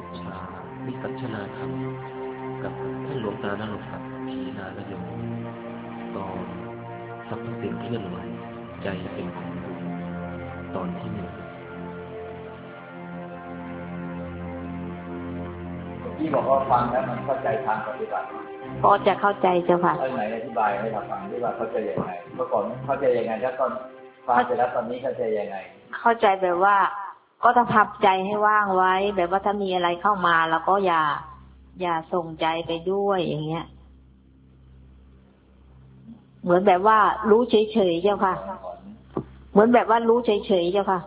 ชาวิสัชนาธรรมกับท่านหลวงตานรงค์ศักดิ์ขีณานโยตอนสรรพสิ่งเคลื่อนไหวใจเป็นของดูตอนที่1 ที่บอกว่าฟังแล้วมันเข้าใจทางปฏิบัติพอจะเข้าใจเจ้าค่ะไหนอธิบายให้เราฟังที่ว่าเข้าใจยังไงเมื่อก่อนเข้าใจยังไงแล้วตอนฟังเสร็จแล้วตอนนี้เข้าใจยังไงเข้าใจแบบว่าก็ต้องพับใจให้ว่างไว้แบบว่าถ้ามีอะไรเข้ามาแล้วก็อย่าส่งใจไปด้วยอย่างเงี้ยเหมือนแบบว่ารู้เฉยๆเจ้าค่ะเหมือนแบบว่ารู้เฉยๆเจ้าค่ะ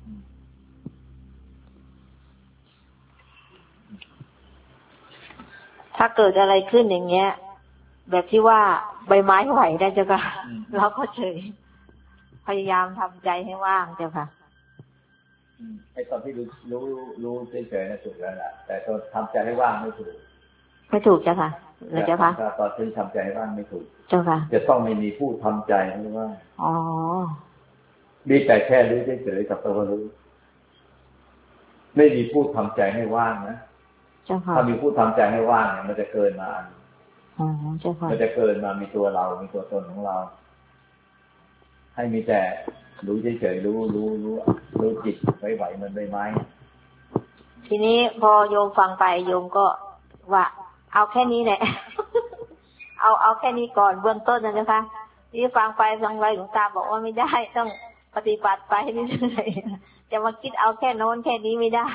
ถ้าเกิดอะไรขึ้นอย่างเงี้ยแบบที่ว่าใบไม้ไหวได้เจ้าค่ะเราก็เฉยพยายามทำใจให้ว่างเจ้าค่ะไอ้ตอนที่รู้เฉยๆนะถูกแล้วแหละแต่ตอนทำใจให้ว่างไม่ถูกเจ้าค่ะเลยเจ้าค่ะตอนที่ทำใจให้ว่างไม่ถูกเจ้าค่ะจะต้องไม่มีผู้ทำใจให้ว่างอ๋อมีแต่แค่รู้เฉยๆกับตัวรู้ไม่มีผู้ทำใจให้ว่างนะถ้ามีผู้ทำใจให้ว่างเนี่ยมันจะเกินมามันจะเกินมามีตัวเรามีตัวตนของเราให้มีแต่รู้เฉยๆรู้จิตไหวๆมันใบไม้ทีนี้พอโยมฟังไปโยมก็ว่าเอาแค่นี้แหละ เอาแค่นี้ก่อนเบื้องต้นนะคะที่ฟังไปหลวงตาบอกว่าไม่ได้ต้องปฏิบัติไปเรื่อยๆจะมาคิดเอาแค่โน้นแค่นี้ไม่ได้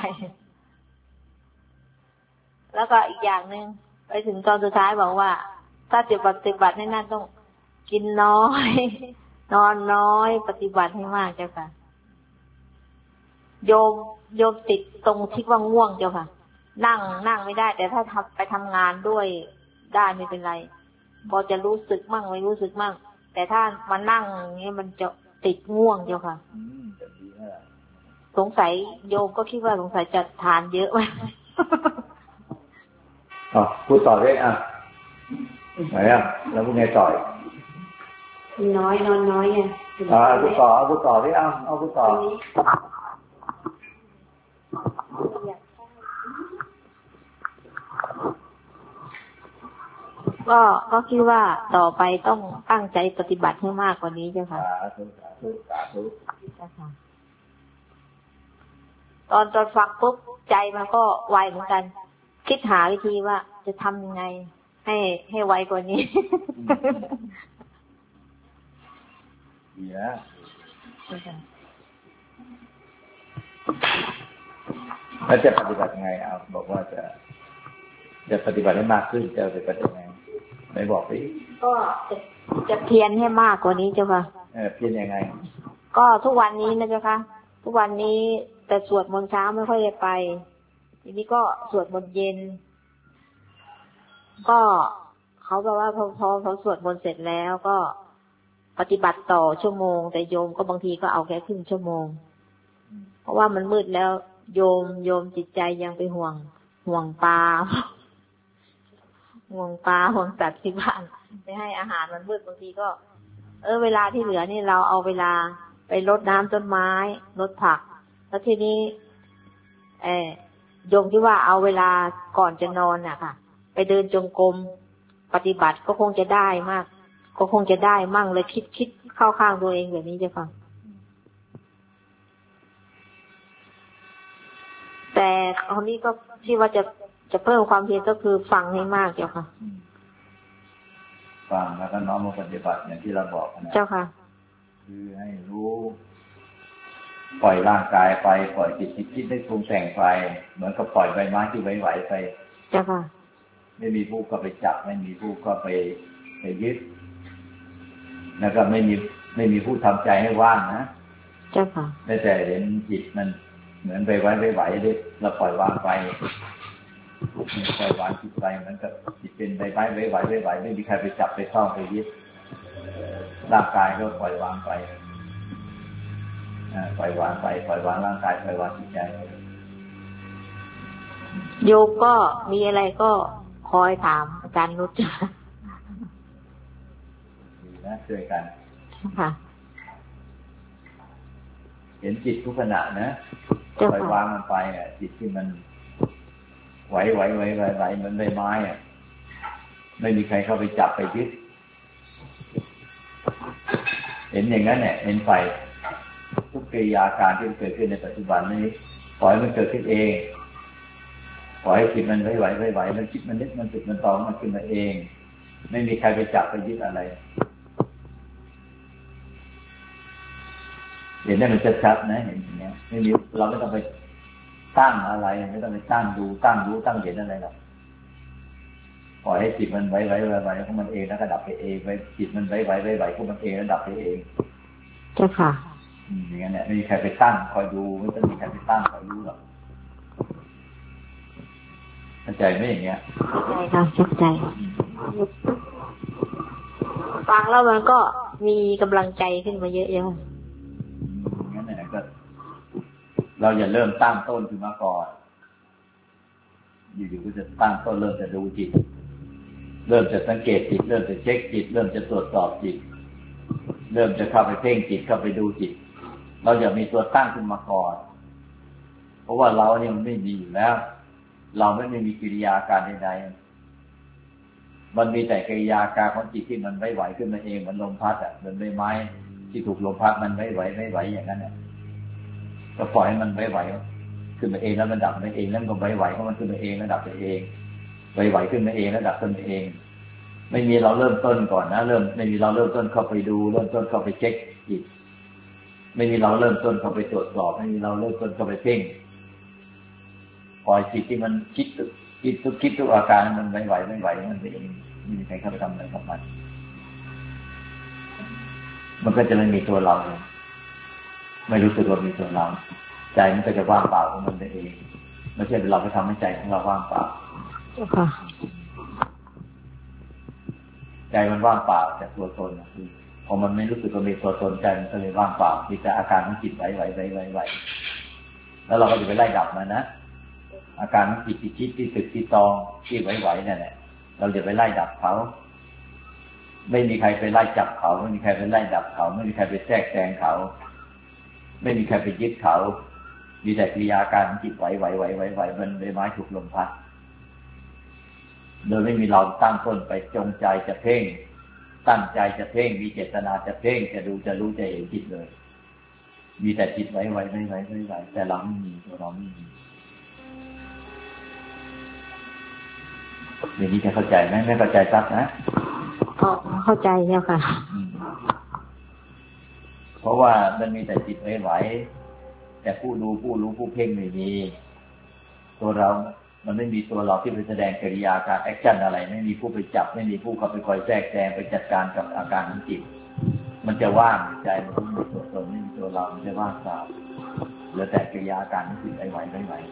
แล้วก็อีกอย่างหนึ่งไปถึงตอนสุดท้ายบอกว่าถ้าจะปฏิบัติให้นั่นต้องกินน้อยนอนน้อยปฏิบัติให้มากเจ้าค่ะโยมติดตรงที่ว่าง่วงเจ้าค่ะนั่งไม่ได้แต่ถ้าไปทำงานด้วยได้ไม่เป็นไรพอจะรู้สึกมั่งไม่รู้สึกมั่งแต่ถ้ามานั่งอย่างนี้มันจะติดง่วงเจ้าค่ะสงสัยโยมก็คิดว่าสงสัยจะทานเยอะไหมพูดต่อได้ไหนแล้วพูดไงต่อน้อยนอนน้อยไงพูดต่อได้เอาพูดต่อก็คิดว่าต่อไปต้องตั้งใจปฏิบัติให้มากกว่านี้เจ้าค่ะสาธุตอนฟังปุ๊บใจมันก็ไวเหมือนกันคิดหาวิธีว่าจะทำยังไงให้ไวกว่านี้แล้วจะปฏิบัติยังไงบอกว่าจะปฏิบัติให้มากขึ้นจะปฏิบัติยังไงไหนบอกสิก็จะเพียรให้มากกว่านี้เจ้าค่ะเพียรยังไงก็ทุกวันนี้นะเจ้าค่ะทุกวันนี้แต่สวดมนต์เช้าไม่ค่อยได้ไปทีนี้ก็สวดมนต์เย็นก็เขาบอกว่าพอสวดมนต์เสร็จแล้วก็ปฏิบัติต่อชั่วโมงแต่โยมก็บางทีก็เอาแค่ครึ่งชั่วโมงเพราะว่ามันมืดแล้วโยมจิตใจยังไปห่วงปลาห่วงสัตว์ที่บ้านไปให้อาหารมันมืดบางทีก็เวลาที่เหลือนี่เราเอาเวลาไปรดน้ำต้นไม้รดผักแล้วทีนี้โยมที่ว่าเอาเวลาก่อนจะนอนน่ะค่ะไปเดินจงกรมปฏิบัติก็คงจะได้มากก็คงจะได้มั่งเลยคิดเข้าข้างตัวเองแบบนี้จะฟังแต่คราวนี้ก็ที่ว่าจะเพิ่มความเพียรก็คือฟังให้มากเจ้าค่ะฟังแล้วก็น้อมมาปฏิบัติอย่างที่เราบอกนะเจ้าค่ะคือให้รู้ปล่อยร่างกายไปปล่อยจิตคิดได้ปรุงแต่งไปเหมือนกับปล่อยใบไม้ที่ไหวๆไปเจ้าค่ะไม่มีผู้ก็ไปจับไม่มีผู้ก็ไปยึดแล้วก็ไม่มีผู้ทำใจให้ว่างนะเจ้าค่ะแต่เห็นจิตมันเหมือนไปไหวเราปล่อยวางไปปล่อยวางจิตไปเหมือนกับจิตเป็นใบไม้ไหวไม่มีใครไปจับไปคล้องไปยึดร่างกายก็ปล่อยวางไปปล่อยวางไปปล่อยวางร่างกายปล่อยวางจิตใจโยมก็มีอะไรก็คอยถามอาจารย์นุชนะช่วยกันค่ะเห็นจิตทุกขณะนะปล่อยวางมันไปจิตที่มันไหวเหมือนใบไม้อ่ะไม่มีใครเข้าไปจับไปยึดเห็นอย่างนั้นเนี่ยเห็นไปทุกกิริยาการที่เกิดขึ้นในปัจจุบันนี้ปล่อยมันเกิดขึ้นเองปล่อยให้จิตมันไหวมันคิดมันนึกมันติดมันตองมันขึ้นมาเองไม่มีใครไปจับไปยึดอะไรเห็นได้มันชัดๆนะเห็นอย่างเงี้ยไม่มีเราไม่ต้องไปตั้งอะไรไม่ต้องไปตั้งดูตั้งรู้ตั้งเห็นอะไรหรอกปล่อยให้จิตมันไหวของมันเองแล้วก็ดับไปเองไปจิตมันไหวของมันเองแล้วดับไปเองเจ้าค่ะอย่างนั้นเนี่ยไม่มีใครไปตั้งคอยดูไม่ต้องมีใครไปตั้งคอยรู้หรอกเข้าใจไหมอย่างเงี้ยเข้าใจฟังแล้วมันก็มีกำลังใจขึ้นมาเยอะงั้นเนี่ยก็เราอย่าเริ่มตั้งต้นขึ้นมาก่อนอยู่ๆก็จะตั้งต้นเริ่มจะดูจิตเริ่มจะสังเกตจิตเริ่มจะเช็คจิตเริ่มจะตรวจสอบจิตเริ่มจะเข้าไปเพ่งจิตเข้าไปดูจิตเราอย่ามีตัวตั้งขึ้นมาก่อนเพราะว่าเราเนี่ยมันไม่มีอยู่แล้วเราไม่มีกิริยาการใดๆมันมีแต่กิริยาการของจิตที่มันไหวขึ้นมาเองเหมือนลมพัดอ่ะเหมือนใบไม้ที่ถูกลมพัดมันไหวอย่างนั้นเนี่ยก็ปล่อยให้มันไหวขึ้นมาเองแล้วมันดับไปเองแล้วก็ไหวของมันขึ้นมาเองแล้วดับไปเองไหวขึ้นมาเองแล้วดับขึ้นมาเองไม่มีเราเริ่มต้นก่อนนะไม่มีเราเริ่มต้นเข้าไปดูเริ่มต้นเข้าไปเช็คจิตไม่มีเราเริ่มต้นเข้าไปตรวจสอบไม่มีเราเริ่มต้นเข้าไปเพ่งปล่อยจิตที่มันคิดทุกอาการมันไหวมันเองไม่มีใครเข้าไปทำอะไรกับมันก็จะไม่มีตัวเราไม่รู้สึกว่ามีตัวเราใจมันก็จะว่างเปล่าของมันเองไม่ใช่เราไปทำให้ใจของเราว่างเปล่าใจมันว่างเปล่าจากตัวตนคือพอมันไม่รู้สึกว่ามีตัวตนใจมันก็เลยว่างเปล่ามีแต่อาการของจิตไหวแล้วเราก็จะไปไล่ดับมันนะอาการของจิตที่คิดที่สึกที่ตองที่ไหวนั่นแหละเราจะไปไล่ดับเขาไม่มีใครไปไล่จับเขาไม่มีใครไปไล่ดับเขาไม่มีใครไปแทรกแซงเขาไม่มีใครไปยึดเขามีแต่กิริยาการจิตไหวมันใบไม้ถูกลมพัดโดยไม่มีเราตั้งต้นไปจงใจจะเพ่งตั้งใจจะเพ่งมีเจตนาจะเพ่งจะดูจะรู้จะเห็นจิตเลยมีแต่จิตไหวแต่เราไม่มีตัวเราไม่มีอย่างนี้จะเข้าใจไหมไม่เข้าใจซักนะเข้าใจแล้วค่ะเพราะว่ามันมีแต่จิตไหวแต่ผู้ดูผู้รู้ผู้เพ่งไม่มีตัวเรามันไม่มีตัวเราที่ไปแสดงกิริยาการแอคชั่นอะไรไม่มีผู้ไปจับไม่มีผู้เข้าไปคอยแทรกแซงไปจัดการกับอาการของจิตมันจะว่างใจมันไม่มีตัวตนไม่มีตัวเรามันจะว่างเปล่าเหลือแต่กิริยาการที่จิตไหว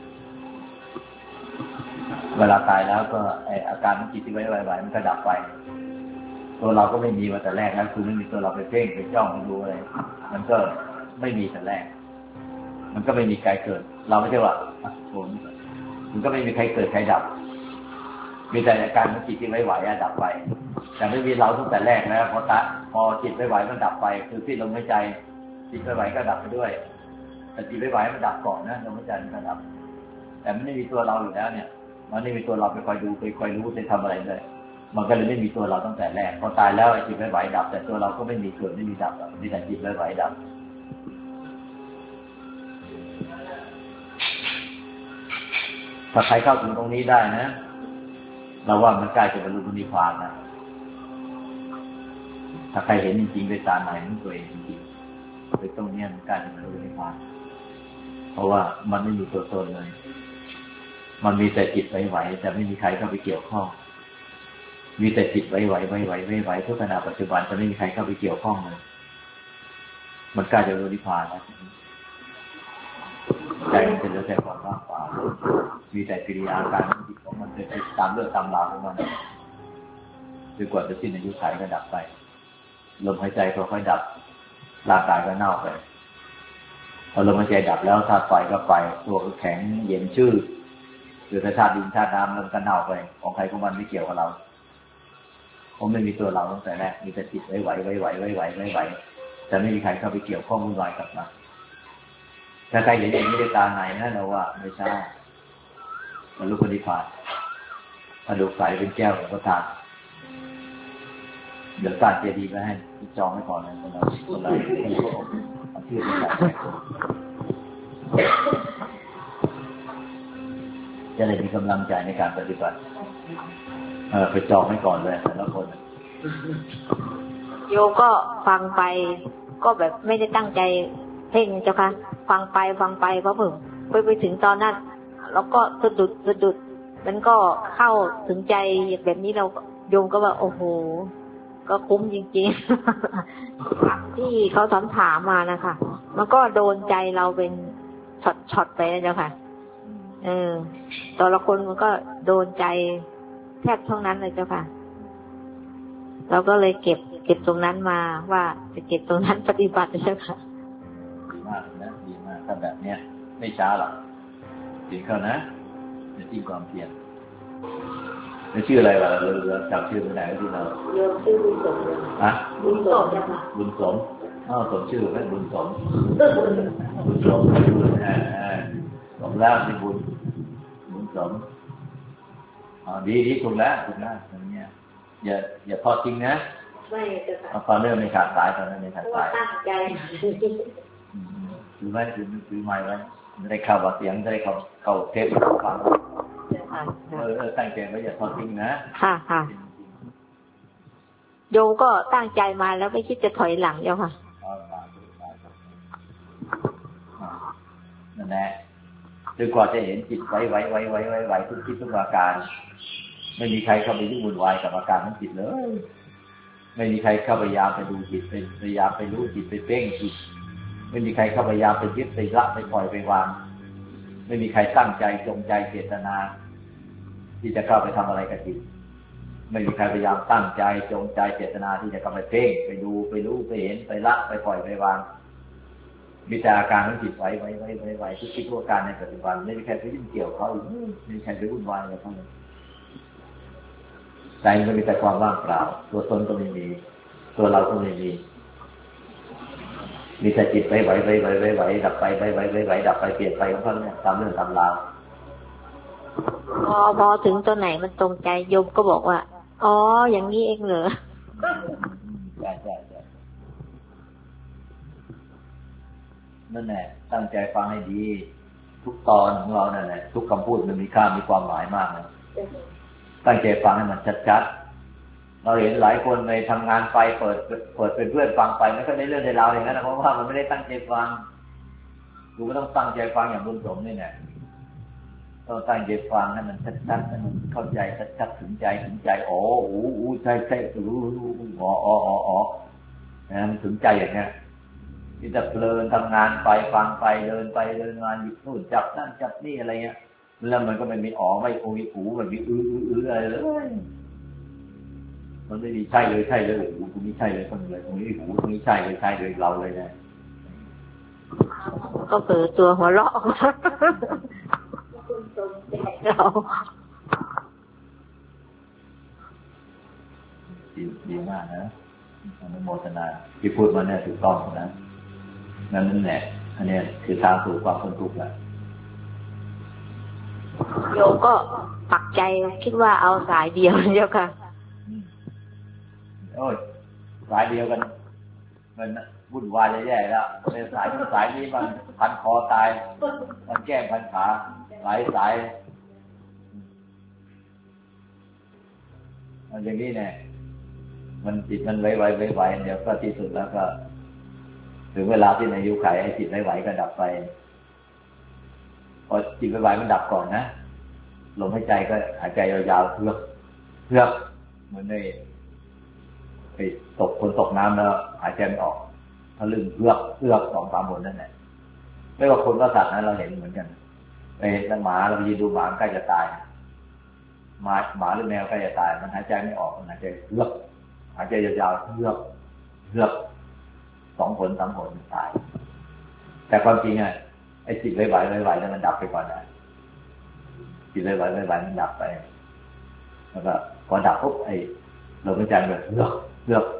เวลาตายแล้วก็อาการของจิตที่ไหวมันก็ดับไปตัวเราก็ไม่มีมาแต่แรกแล้วคือไม่มีตัวเราไปเพ่งไปจ้องไปดูอะไรมันก็ไม่มีแต่แรกมันก็ไม่มีใครเกิดเราไม่ใช่ว่ามันก็ไม่มีใครเกิดใครดับมีแต่อาการของจิตที่ไหวดับไปแต่ไม่มีเราตั้งแต่แรกแล้วพอจิตไหวมันดับไปคือที่ลมหายใจจิตไหวก็ดับไปด้วยแต่จิตไหวมันดับก่อนนะลมหายใจมันก็ดับแต่มันไม่มีตัวเราอยู่แล้วเนี่ยมันไม่มีตัวเราไปคอยดูไปคอยรู้ไปทำอะไรเลยมันก็เลยไม่มีตัวเราตั้งแต่แรกพอตายแล้วไอ้จิตไหวดับแต่ตัวเราก็ไม่มีเกิดไม่มีดับมีแต่จิตไหวดับถ้าใครเข้าถึงตรงนี้ได้นะเราว่ามันใกล้จะบรรลุนิพพานนะถ้าใครเห็นจริงๆด้วยตาในของตัวเองจริงๆไปตรงนี้มันใกล้จะบรรลุนิพพานเพราะว่ามันไม่มีตัวตนเลยมันมีแต่จิตไหวแต่ไม่มีใครเข้าไปเกี่ยวข้องมีแต่จิตไหวทุกขณะปัจจุบันจะไม่มีใครเข้าไปเกี่ยวข้องเลยมันใกล้จะบรรลุนิพพานแล้วใจมันจะเหลือแต่ความว่างเปล่ามีแต่กิริยาการของจิตของมันจะไปตามเรื่องตามราวของมันจนกว่าจะสิ้นอายุขัยก็ดับไปลมหายใจค่อยๆดับร่างกายก็เน่าไปพอลมหายใจดับแล้วธาตุไฟก็ไปตัวแข็งเย็นชืดหรือธาตุดินธาตุน้ำมันก็เน่าไปของใครของมันไม่เกี่ยวกับเราเพราะไม่มีตัวเราตั้งแต่แรกมีแต่จิตไหวแต่ไม่มีใครเข้าไปเกี่ยวข้องวุ่นวายกับมันถ้าใครเห็นอย่างนี้ด้วยตาในนะเราว่าไม่ใช่มันรู้ปฏิภาณกระดูกใสเป็นแก้วของประธานเดี๋ยวสร้างเจดีย์ไว้ให้จองไว้ก่อนเลยคนเราเอาชื่อไปใส่จะได้มีกำลังใจในการปฏิบัติไปจองไว้ก่อนเลยแต่ละคนโยก็ฟังไปก็แบบไม่ได้ตั้งใจเพ่งเจ้าค่ะฟังไปเพราะผมไปถึงตอนนั้นแล้วก็สะดุดมันก็เข้าถึงใจแบบนี้เราโยมก็ว่าโอ้โหก็คุ้มจริงๆที่เขาถามมานะคะมันก็โดนใจเราเป็นช็อตไปนะเจ้าค่ะแต่ละคนมันก็โดนใจแทบทั้งนั้นเลยเจ้าค่ะเราก็เลยเก็บตรงนั้นมาว่าจะเก็บตรงนั้นปฏิบัติเจ้าค่ะดีมากนะดีมากถ้าแบบเนี้ยไม่ช้าหรอกดีเข้านะจะจิ้มความเพียรแล้วชื่ออะไรวะเราจำชื่อไม่ได้ที่เราโยมชื่อบุญสมบุญสมเจ้าค่ะบุญสมสมชื่อไหมบุญสมสมแล้วที่บุญสมดีถูกแล้วอย่างเงี้ยอย่าทอดทิ้งนะไม่จะค่ะตอนเริ่มไม่ขาดสายตอนนั้นไม่ขาดสายตั้งใจถือไว้ถือไม้ไว้จะได้เข้าเสียงจะได้เข้าเทปฟังตั้งใจไว้อย่าทอดทิ้งนะค่ะโยมก็ตั้งใจมาแล้วไม่คิดจะถอยหลังเจ้าค่ะนั่นแหละจนกว่าจะเห็นจิตไว้ทุกทิศทุกอาการไม่มีใครเข้าไปยุ่งวุ่นวายกับอาการของจิตเลยไม่มีใครเข้าพยายามไปดูจิตพยายามไปรู้จิตไปเพ่งจิตไม่มีใครเข้าพยายามไปยึดไปละไปปล่อยไปวางไม่มีใครตั้งใจจงใจเจตนาที่จะเข้าไปทำอะไรกับจิตไม่มีใครพยายามตั้งใจจงใจเจตนาที่จะเข้าไปเพ่งไปดูไปรู้ไปเห็นไปละไปปล่อยไปวางมีแต่อาการของจิตไว้ทุกทิศทุกอาการในปัจจุบันไม่มีใครไปยุ่งเกี่ยวเขาไม่มีใครไปวุ่นวายกับเขาเลยใจมันมีแต่ความว่างเปล่าตัวตนก็ไม่มีตัวเราก็ไม่มีแต่จิตไหวดับไปไหวดับไปเปลี่ยนไปของเขาเนี่ยตามเรื่องตามราวพอถึงตัวไหนมันตรงใจโยมก็บอกว่าอ๋ออย่างนี้เองเหรอใช่นั่นแหละตั้งใจฟังให้ดีทุกตอนของเรานั่นแหละทุกคำพูดมันมีค่ามีความหมายมากนะตั้งใจฟังให้มันชัดๆเราเห็นหลายคนในทำงานไปเปิดเป็นเพื่อนฟังไปไม่ค่อยได้เรื่องได้ราวอย่างนั้นนะเพราะว่ามันไม่ได้ตั้งใจฟังดูก็ต้องตั้งใจฟังอย่างบุญสมนี่เนี่ยต้องตั้งใจฟังให้มันชัดๆให้มันเข้าใจชัดๆถึงใจอ๋อใช่อ๋อนะมันถึงใจอย่างเนี้ยที่จะเพลินทำงานไปฟังไปเดินมาหยิบนู่นจับนั่นจับนี่อะไรเงี้ยแล้วมันก็ไม่มีอ๋อไม่โอ้ยหูมันมีอะไรเลยมันไม่มีใช่เลยหูตรงนี้ใช่เลยตรงนี้หูตรงนี้ใช่เลยเราเลยนะก็เปิดตัวหัวเราะเราดีมากนะอนุโมทนาที่พูดมาเนี่ยถูกต้องนะนั่นแหละอันนี้คือทางสู่ความพ้นทุกข์แหละโยมก็ปักใจคิดว่าเอาสายเดียวเจ้าค่ะโอ้ยสายเดียวกันมันวุ่นวายแย่ๆแล้วในสายนี้มันพันคอตายมันแก้พันขาหลายสายมันอย่างนี้เนี่ยมันจิตมันไหวเดี๋ยวก็ที่สุดแล้วก็ถึงเวลาที่ในยุคไขไอ้จิตไหวก็ดับไปพอจิตไหวมันดับก่อนนะลมหายใจก็หายใจยาวๆเพื่อเหมือนในไปคนตกน้ำแล้วหายใจไม่ออกทะลึ่งเพื่อ2-3 หนนั่นแหละไม่ว่าคนก็สัตว์นั้นเราเห็นเหมือนกันไปเห็นหมาเรายืนดูหมาใกล้จะตายหมาหรือแมวใกล้จะตายมันหายใจไม่ออกมันหายใจหายใจยาวๆเพื่อ2 หน 3 หนตายแต่ความจริงอ่ะไอ้จิตไหวแล้วมันดับไปก่อนนะจิตไหวมันดับไปแล้วก็พอดับปุ๊บไอ้ลมหายใจแบบเลือก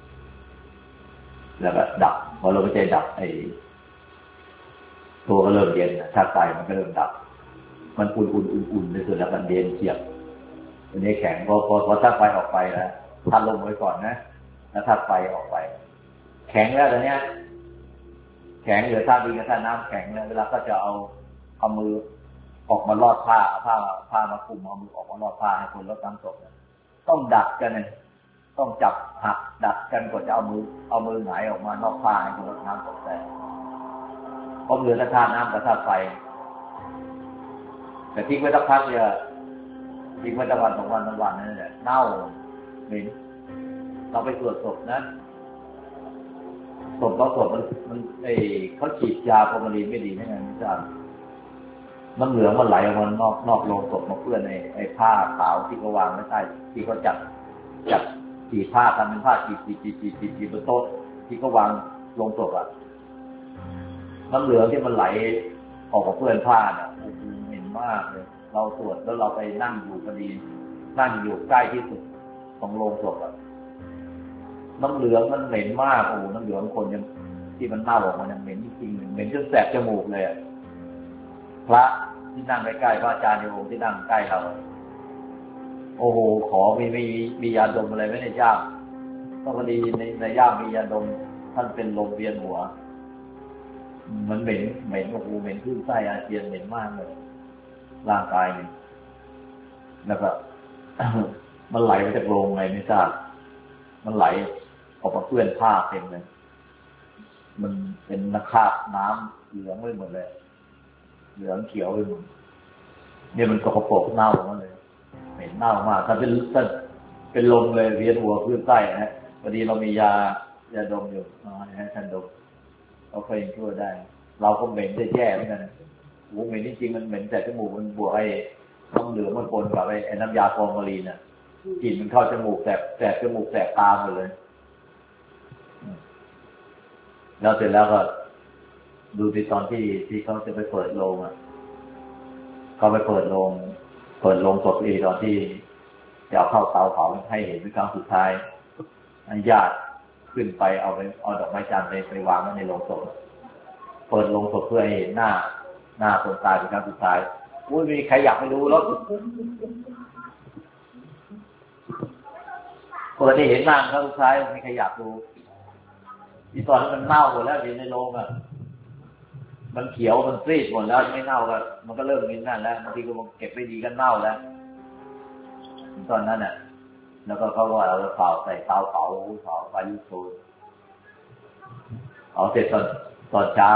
แล้วก็ดับพอลมหายใจดับไอ้ตัวก็เริ่มเย็นธาตุไฟมันก็เริ่มดับมันอุ่นในส่วนแล้วมันเย็นเฉียบอันนี้แข็งพอถ้าไฟออกไปแล้วถ้าลงไว้ก่อนนะแล้วถ้าไฟออกไปแข็งแล้วตอนนี้แข็งเหลือถ้าดินกับถ้าน้ำแข็งแล้วเวลาก็จะเอามือออกมาลอดผ้ามาคุมเอามือออกมาลอดผ้าให้คนลดน้ำตกต้องดัดกันเลยต้องจับหักดัดกันกว่าจะเอามือหงายออกมานอกผ้าให้คนลดน้ำตกแต่เพราะเหลือแต่ธาตุน้ำกับธาตุไฟแต่ทิ้งไว้สักพักเนี่ยทิ้งไว้ตะวัน2 วันนั่นแหละเน่าเหม็นเราไปตรวจศพนะศพมันเขาฉีดยาฟอร์มาลีนไม่ดีนั่นไงไม่ทราบน้ำเหลืองมันไหลออกมานอกโลงศพมาเปื้อนไอ้ผ้าขาวที่เขาวางไว้ใต้ที่เขาจัดสีผ้าทำเป็นผ้าสีบนโต๊ะที่เขาวางโลงศพอ่ะน้ำเหลืองที่มันไหลออกมาเปื้อนผ้าเนี่ยเหม็นมากเลยเราตรวจแล้วเราไปนั่งอยู่พอดีนั่งอยู่ใกล้ที่สุดของโลงศพอ่ะน้ำเหลืองมันเหม็นมากน้ำเหลืองคนยังที่มันเน่าออกมายังเหม็นจริงๆเหม็นจนแสบจมูกเลยพระที่นั่งใกล้ๆพระอาจารย์ในองค์ที่นั่งใกล้เราโอ้โหขอมียาดมอะไรไม่ได้ย่ามก็พอดีในย่ามมียาดมท่านเป็นลมเวียนหัวมันเหม็นโอ้โหเหม็นขึ้นไส้อาเจียนเหม็นมากเลยร่างกายเนี่ยแล้วก็ มันไหลมาจากโรงไงไม่ทราบมันไหลออกมาเปื้อนผ้าเต็มเลยมันเป็นนักคราบน้ำเหลืองไปหมดเลยเหลืองเขียวไปหมดเนี่ยมันสกปรกเน่ามาเลยเหม็นเน่ามากถ้าเป็นลมเลยเวียนหัวขึ้นไส้นะพอดีเรามียาดมอยู่ให้ท่านดมเราเคยช่วยได้เราก็เหม็นได้แย่เหมือนกันโอ้เหม็นจริงๆมันเหม็นแต่จมูกมันบวกไอ้น้ำเหลืองมันปนกับไอ้น้ำยาฟอร์มาลีนน่ะกลิ่นมันเข้าจมูกแสบจมูกแสบตาหมดเลยแล้วเสร็จแล้วก็ดูที่ตอนที่เขาจะไปเปิดโรงอ่ะเขาไปเปิดโรงศพอีกตอนที่จะเอาเข้าเตาเผาให้เห็นเป็นครั้งสุดท้ายญาติขึ้นไปเอาดอกไม้จันทร์ไปวางไว้ในโรงศพเปิดโรงศพเพื่อให้เห็นหน้าคนตายเป็นครั้งสุดท้ายมีใครอยากไปดูแล้วเปิดให้เห็นหน้าครั้งสุดท้ายมีใครอยากดูที่ตอนมันเน่าหมดแล้วอยู่ในโรงอ่ะมันเขียวมันซีดหมดแล้วไม่เน่าก็มันก็เริ่มมีนั่นแล้วบางทีก็มันเก็บไม่ดีก็เน่าแล้วตอนนั้นน่ะแล้วก็เขาว่าเราเผาใส่เตาเผาไฟลุกโชนเอาเสร็จตอนเช้า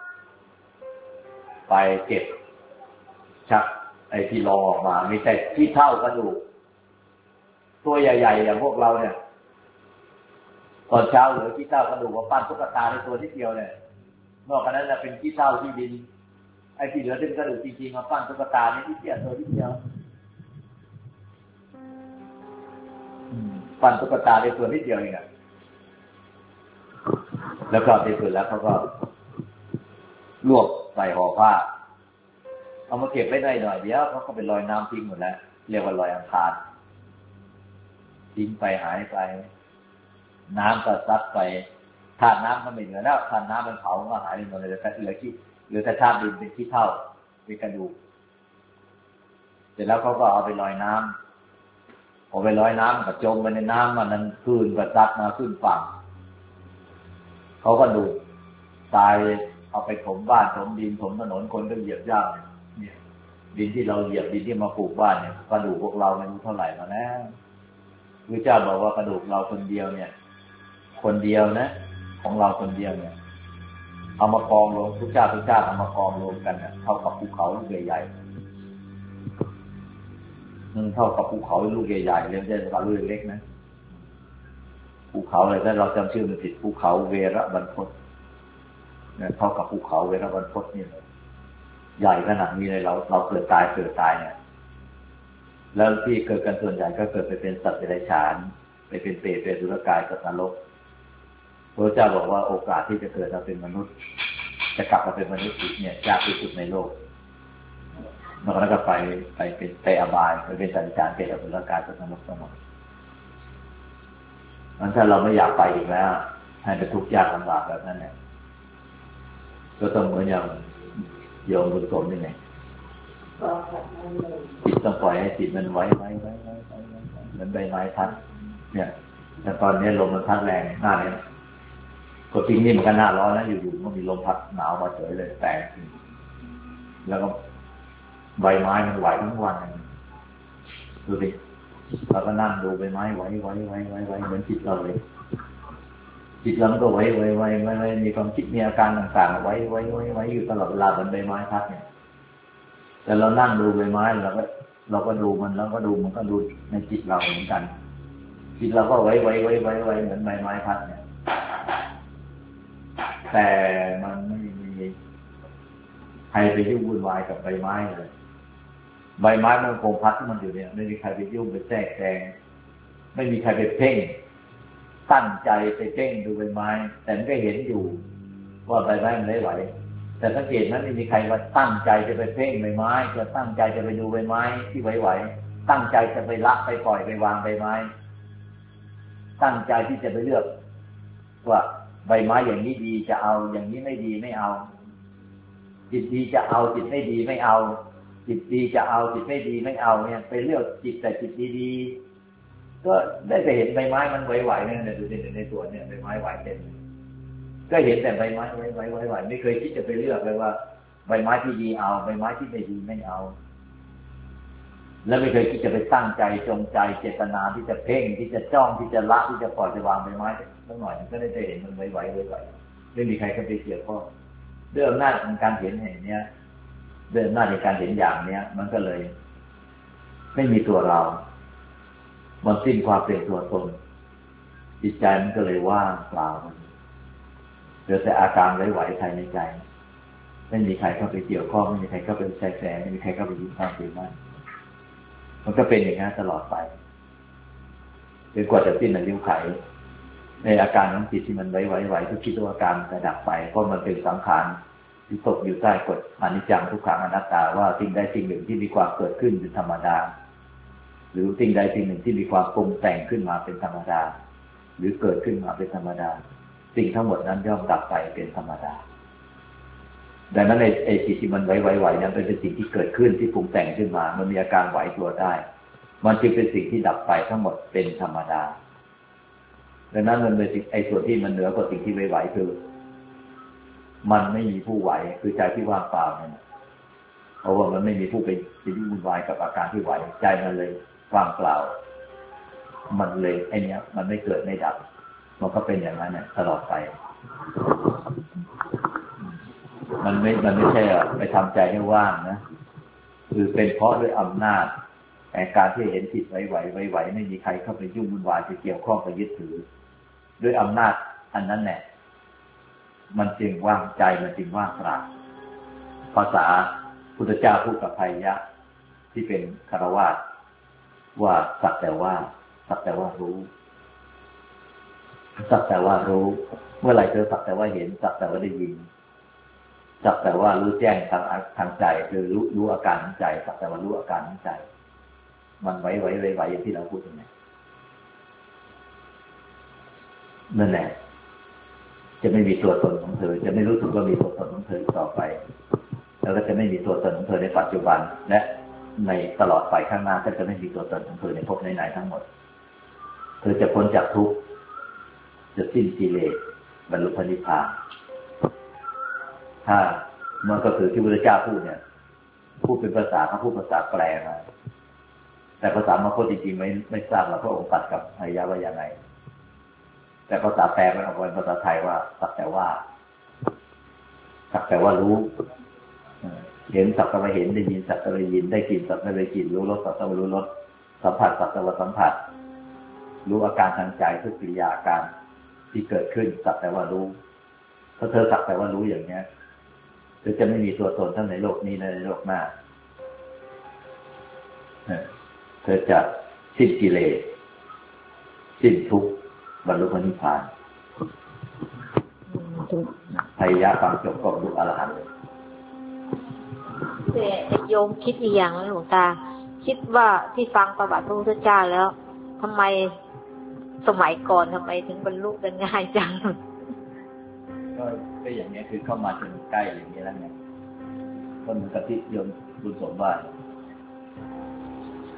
ไปเก็บชักไอ้ที่รอออกมามีแต่ที่เท่ากระดูกตัวใหญ่ๆอย่างพวกเราเนี่ยตอนเช้าเหลือที่เท่ากระดูกมาปั้นตุ๊กตาในตัวที่เดียวเนี่ยนอกจากนั้นจะเป็นที่เท่าที่ดินไอ้ที่เหลือเป็นกระดูกจริงๆมาปั้นตุ๊กตาในที่เดียวตัวที่เดียวปั้นตุ๊กตาในตัวที่เดียวเองอ่ะแล้วก็ที่สุดแล้วเขาก็รวบใส่ห่อผ้าเอามาเก็บไว้ได้หน่อยเดียวเขาก็เป็นรอยน้ำทิ้งหมดแล้วเรียกว่ารอยอังคารทิ้งไปหายไปน้ำก็ซัดไปธาตุน้ำก็ไม่เหลือแล้วธาตุน้ำมันเผาก็หายไปหมดเลยเหลือแต่ธาตุดินเป็นขี้เถ้าเป็นกระดูกเสร็จแล้วเขาก็เอาไปลอยน้ำเอาไปลอยน้ำกับจมไปในน้ำมันนั้นคลื่นก็ซัดมาขึ้นฝั่งเขาก็ดูตายเอาไปถมบ้านถมดินถมถนนคนก็เหยียบย่ำเนี่ยดินที่เราเหยียบดินที่มาปลูกบ้านเนี่ยกระดูกพวกเราไม่รู้เท่าไหร่มาแล้วพระเจ้าบอกว่ากระดูกเราคนเดียวเนี่ยคนเดียวนะของเราคนเดียวเนี่ยเอามากองรวมทุกเจ้าเอามากองรวมกันเนี่ยเท่ากับภูเขาลูกใหญ่ๆมันเท่ากับภูเขาลูกใหญ่ๆเลยไม่ใช่ภูเขาลูกเล็กนะภูเขาอะไรถ้าเราจำชื่อมันผิดภูเขาเวระบรรพตเนี่ยเท่ากับภูเขาเวระบรรพตนี่เลยใหญ่ขนาดนี้เลยเราเกิดตายเนี่ยแล้วที่เกิดกันส่วนใหญ่ก็เกิดไปเป็นสัตว์เดรัจฉานไปเป็นเปรตเป็นอสุรกายกับนรกพระเจ้าบอกว่าโอกาสที่จะเกิดมาเป็นมนุษย์จะกลับมาเป็นมนุษย์อีกเนี่ยยากที่สุดในโลกนอกจากนั้นก็ไปอบายไปเป็นสัตว์เดรัจฉานเป็นอสุรกายกับนรกทั้งหมดงั้นถ้าเราไม่อยากไปอีกแล้วให้ไปทุกข์ยากลำบากแบบนั้นเนี่ยก็ต้องเหมือนอย่างโยมบุญสมนี่ไงจิตต้องปล่อยให้จิตมันไว้เหมือนใบไม้พัดเนี่ยแต่ตอนนี้ลมมันพัดแรงหน้าเนี่ยก็จริงนี่มันก็หน้าร้อนนะอยู่ๆมันมีลมพัดหนาวมาเฉยเลยแตกแล้วก็ใบไม้มันไหวทั้งวันดูดิเราก็นั่งดูใบไม้ไหวเหมือนจิตเราเลยจิตเราก็ไหวมีความคิดมีอาการต่างๆไหวอยู่ตลอดเวลาบนใบไม้พัดเนี่ยแต่เรานั่งดูใบไม้เราก็ดูมันแล้วก็ดูมันก็ดูในจิตเราเหมือนกันจิตเราก็ไหวเหมือนใบไม้พัดเนี่ยแต่มันไม่มีใครไปยุ่งวุ่นวายกับใบไม้เลยใบไม้มันคงพัดที่มันอยู่เนี่ยไม่มีใครไปยุ่งไปแทรกแซงไม่มีใครไปเพ่งตั้งใจไปเพ่งดูใบไม้แต่มันก็เห็นอยู่ว่าใบไม้มันไหวแต่สังเกตนั้นไม่มีใครว่าตั้งใจจะไปเพ่งใบไม้จะตั้งใจจะไปดูใบไม้ที่ไหวตั้งใจจะไปละไปปล่อยไปวางใบไม้ตั้งใจที่จะไปเลือกว่าใบไม้อย่างนี้ดีจะเอาอย่างนี้ไม่ดีไม่เอาจิตดีจะเอาจิตไม่ดีไม่เอาจิตดีจะเอาจิตไม่ดีไม่เอาเนี่ยไปเลือกจิตแต่จิตดีๆก็ได้แต่เห็นใบไม้มันไหวๆเนี่ยดูในสวนเนี่ยใบไม้ไหวเต็มก็เห็นแต่ใบไม้ไหวไม่เคยคิดจะไปเลือกเลยว่าใบไม้ที่ดีเอาใบไม้ที่ไม่ดีไม่เอาแล้วไม่เคยคิดจะไปตั้งใจจงใจเจตนาที่จะเพ่งที่จะจ้องที่จะละที่จะปล่อยจะวางใบไม้สักหน่อยก็ได้แต่เห็นมันไหวไม่มีใครเข้าไปเกี่ยวข้องด้วยอำนาจของการเห็นเนี้ยเดินหน้าในการเห็นอย่างเนี้ยมันก็เลยไม่มีตัวเรามันสิ้นความเป็นตัวตนจิตใจมันก็เลยว่างเปล่าเหลือแต่อาการไหวๆภายในใจไม่มีใครเข้าไปเกี่ยวข้องไม่มีใครเข้าไปแทรกแซงไม่มีใครเข้าไปยุ่งข้ามไปบ้างมันก็เป็นอย่างนั้นตลอดไปจนกว่าจะสิ้นอายุขัยในอาการของจิตที่มันไหวทุกคิดทุกอาการจะดับไปเพราะมันเป็นสังขารที่ตกอยู่ใต้กฎอนิจจังทุกขังอนัตตาว่าสิ่งใดสิ่งหนึ่งที่มีความเกิดขึ้นเป็นธรรมดาหรือสิ่งใดสิ่งหนึ่งที่มีความปรุงแต่งขึ้นมาเป็นธรรมดาหรือเกิดขึ้นมาเป็นธรรมดาสิ่งทั้งหมดนั้นย่อมดับไปเป็นธรรมดาดังนั้นไอ้จิตที่มันไหวนั้นเป็นสิ่งที่เกิดขึ้นที่ปรุงแต่งขึ้นมามันมีอาการไหวตัวได้มันจึงเป็นสิ่งที่ดับไปทั้งหมดเป็นธรรมดาดังนั้นมันเป็นไอ้ส่วนที่มันเหนือกว่าสิ่งที่ไหวคือมันไม่มีผู้ไหวคือใจที่ว่างเปล่าเนี่ยเพราะว่ามันไม่มีผู้ไปยุ่งวุ่นวายกับอาการที่ไหวใจมันเลยว่างเปล่ามันเลยไอ้เนี้ยมันไม่เกิดไม่ดับมันก็เป็นอย่างนั้นเนี่ยตลอดไปมันไม่ใช่ไปทำใจให้ว่างนะคือเป็นเพราะด้วยอำนาจแต่การที่เห็นจิตไหวไม่มีใครเข้าไปยุ่งวุ่นวายจะเกี่ยวข้องไปยึดถือด้วยอำนาจอันนั้นแหละมันจึงว่างใจมันจึงว่างเปล่าภาษาพุทธเจ้าพูดกับไพยะที่เป็นคฤหัสถ์ว่าสักแต่ว่ารู้สักแต่ว่ารู้เมื่อไหร่เธอสักแต่ว่าเห็นสักแต่ว่าได้ยินสักแต่ว่ารู้แจ้งทางใจคือรู้อาการของใจสักแต่ว่ารู้อาการของใจมันไหวอย่างที่เราพูดนั่นแหละจะไม่มีตัวตนของเธอจะไม่รู้สึกว่ามีตัวตนของเธอต่อไปแล้วก็จะไม่มีตัวตนของเธอในปัจจุบันและในตลอดไปข้างหน้าก็จะไม่มีตัวตนของเธอในภพไหนๆทั้งหมดเธอจะพ้นจากทุกข์จะสิ้นกิเลสบรรลุพระนิพพานถ้ามันก็คือที่พระพุทธเจ้าพูดเนี่ยพูดเป็นภาษาเขาพูดภาษาแปลมาแต่ภาษามคธจริงๆไม่ทราบว่าพระองค์ตรัสกับอริยะว่าอย่างไรแต่ภาษาแปลมันออกมาเป็นภาษาไทยว่าสักแต่ว่ารู้เห็นสักแต่ว่าเห็นได้ยินสักแต่ว่าได้ยินได้กลิ่นสักแต่ว่าได้กลิ่นรู้รสสักแต่ว่ารู้รสสัมผัสสักแต่ว่าสัมผัสรู้อาการทางใจทุกกิริยาการที่เกิดขึ้นสักแต่ว่ารู้ถ้าเธอสักแต่ว่ารู้อย่างนี้เธอจะไม่มีตัวตนทั้งในโลกนี้และในโลกหน้าเธอจะสิ้นกิเลสสิ้นทุกข์บรรลุพระนิพพานไพยะฟังจบก็บรรลุอรหันต์เลยแต่โยมคิดอีกอย่างนะหลวงตาคิดว่าที่ฟังประวัติพระพุทธเจ้าแล้วทำไมสมัยก่อนทำไมถึงบรรลุกันง่ายจังก็อย่างนี้คือเข้ามาจนใกล้อย่างนี้แล้วไงก็เหมือนกับที่โยมบุญสมว่า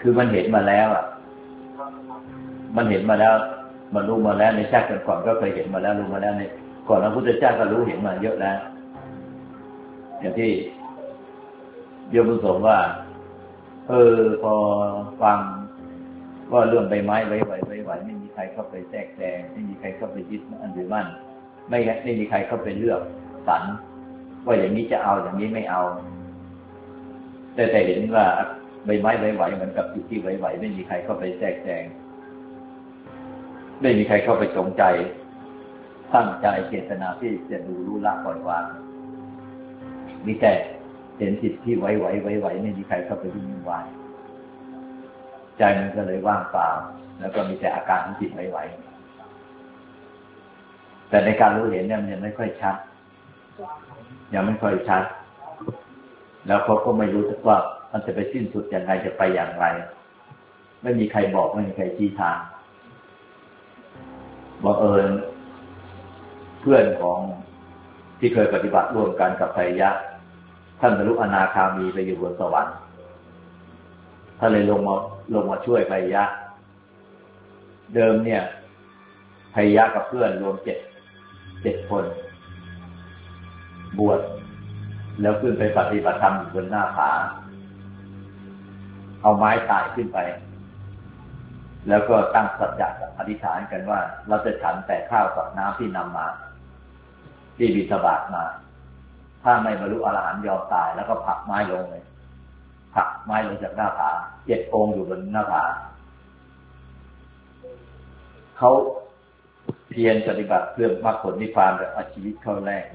คือมันเห็นมาแล้วอ่ะมันเห็นมาแล้วมันรู้มาแล้วในชาติก่อนก็เคยเห็นมาแล้วรู้มาแล้วในก่อนพระพุทธเจ้าก็รู้เห็นมาเยอะแล้วอย่างที่โยมบุญสมว่าพอฟังว่าเรื่องใบไม้ไหวไม่มีใครเข้าไปแทรกแซงไม่มีใครเข้าไปยึดอันหรือมั่นไม่มีใครเข้าไปเลือกสรรว่าอย่างนี้จะเอาอย่างนี้ไม่เอาแต่เห็นว่าใบไม้ไหวเหมือนกับจุดที่ไหวไม่มีใครเข้าไปแทรกแซงไม่มีใครเข้าไปจงใจตั้งใจเจตนาที่จะดูรู้ละปล่อยวางมีแต่เห็นจิตที่ไหวไม่มีใครเข้าไปยุ่งวุ่นวายใจมันก็เลยว่างเปล่าแล้วก็มีแต่อาการของจิตไหวแต่ในการรู้เห็นเนี่ยมันยังไม่ค่อยชัดยังไม่ค่อยชัดแล้วเขาก็ไม่รู้ว่ามันจะไปสิ้นสุดอย่างไรจะไปอย่างไรไม่มีใครบอกไม่มีใครชี้ทางบังเอิญเพื่อนของที่เคยปฏิบัติร่วมกันกับไพยะท่านบรรลุอนาคามีไปอยู่บนสวรรค์ท่านเลยลงมาช่วยไพยะเดิมเนี่ยไพยะกับเพื่อนรวม7 คนบวชแล้วขึ้นไปปฏิบัติธรรมอยู่บนหน้าผาเอาไม้ตายขึ้นไปแล้วก็ตั้งสัจจะอธิษฐานกันว่าเราจะฉันแต่ข้าวกับน้ำที่นำมาที่บิณฑบาตมาถ้าไม่บรรลุอรหันต์ยอมตายแล้วก็ผลักไม้ลงเลยผลักไม้ลงจากหน้าผา7 องค์อยู่บนหน้าผาเขาเพียรปฏิบัติเพื่อมรรคผลนิพพานแบบเอาชีวิตเข้าแรก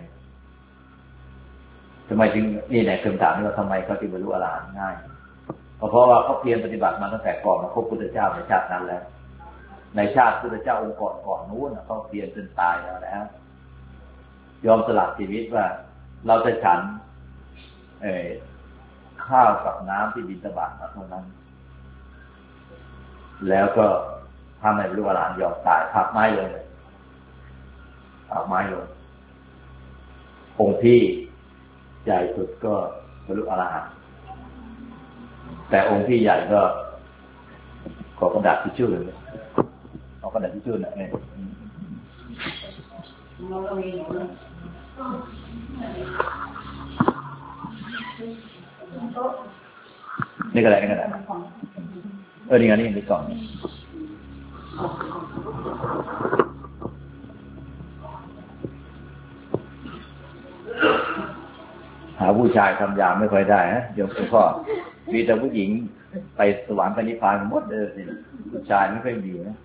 ทำไมจึงนี่แหละคำถามว่าทำไมเขาถึงบรรลุอรหันต์ง่ายเพราะว่าเขาเพียรปฏิบัติมาตั้งแต่ก่อนมาพบพุทธเจ้าในชาตินั้นแล้วในชาติพุทธเจ้าองค์ก่อนนู้นเขาเพียรจนตายแล้วยอมสละชีวิตว่าเราจะฉันข้าวกับน้ำที่บิณฑบาตมาเท่านั้นแล้วก็ถ้าไม่บรรลุอรหันต์ยอมตายผลักไม้เลยผลักไม้ลงองค์ที่ใหญ่สุดก็บรรลุอรหันต์แต่องค์ที่ใหญ่ก็ขอกระดาษทิชชู่เลยเอากระดาษทิชชู่น่ะนี่ก็ได้นี่ไงนี่ในกล่องหาผู้ชายทำยามไม่ค่อยได้ฮะเดี๋ยวพ่อมีแต่ผู้หญิงไปสวรรค์ไปนิพพานหมดเลยสิผู้ชายไม่ค่อยมีนะ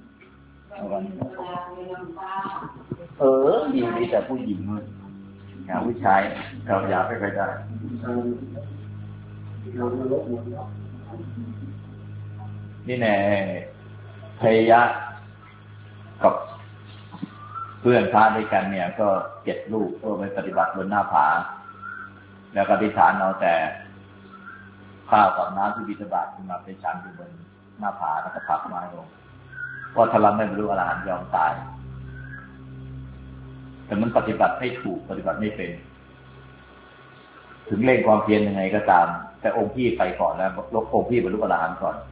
มีแต่ผู้หญิงหาผู้ชายทำยามไม่ค่อยได้นี่แน่พยะกับเพื่อนพระด้วยกันเนี่ยก็7 รูปก็ไปปฏิบัติบนหน้าผาแล้วก็อธิษฐานเอาแต่ข้าวกับน้ำที่บิณฑบาตขึ้นมาเป็นฉันอยู่บนหน้าผาแล้วก็ผลักไม้ลงเพราะถ้าเราไม่บรรลุอรหันต์ยอมตายแต่มันปฏิบัติไม่ถูกปฏิบัติไม่เป็นถึงเร่งความเพียรยังไงก็ตามแต่องค์พี่ไปก่อนแล้วองค์พี่บรรลุอรหันต์ก่อน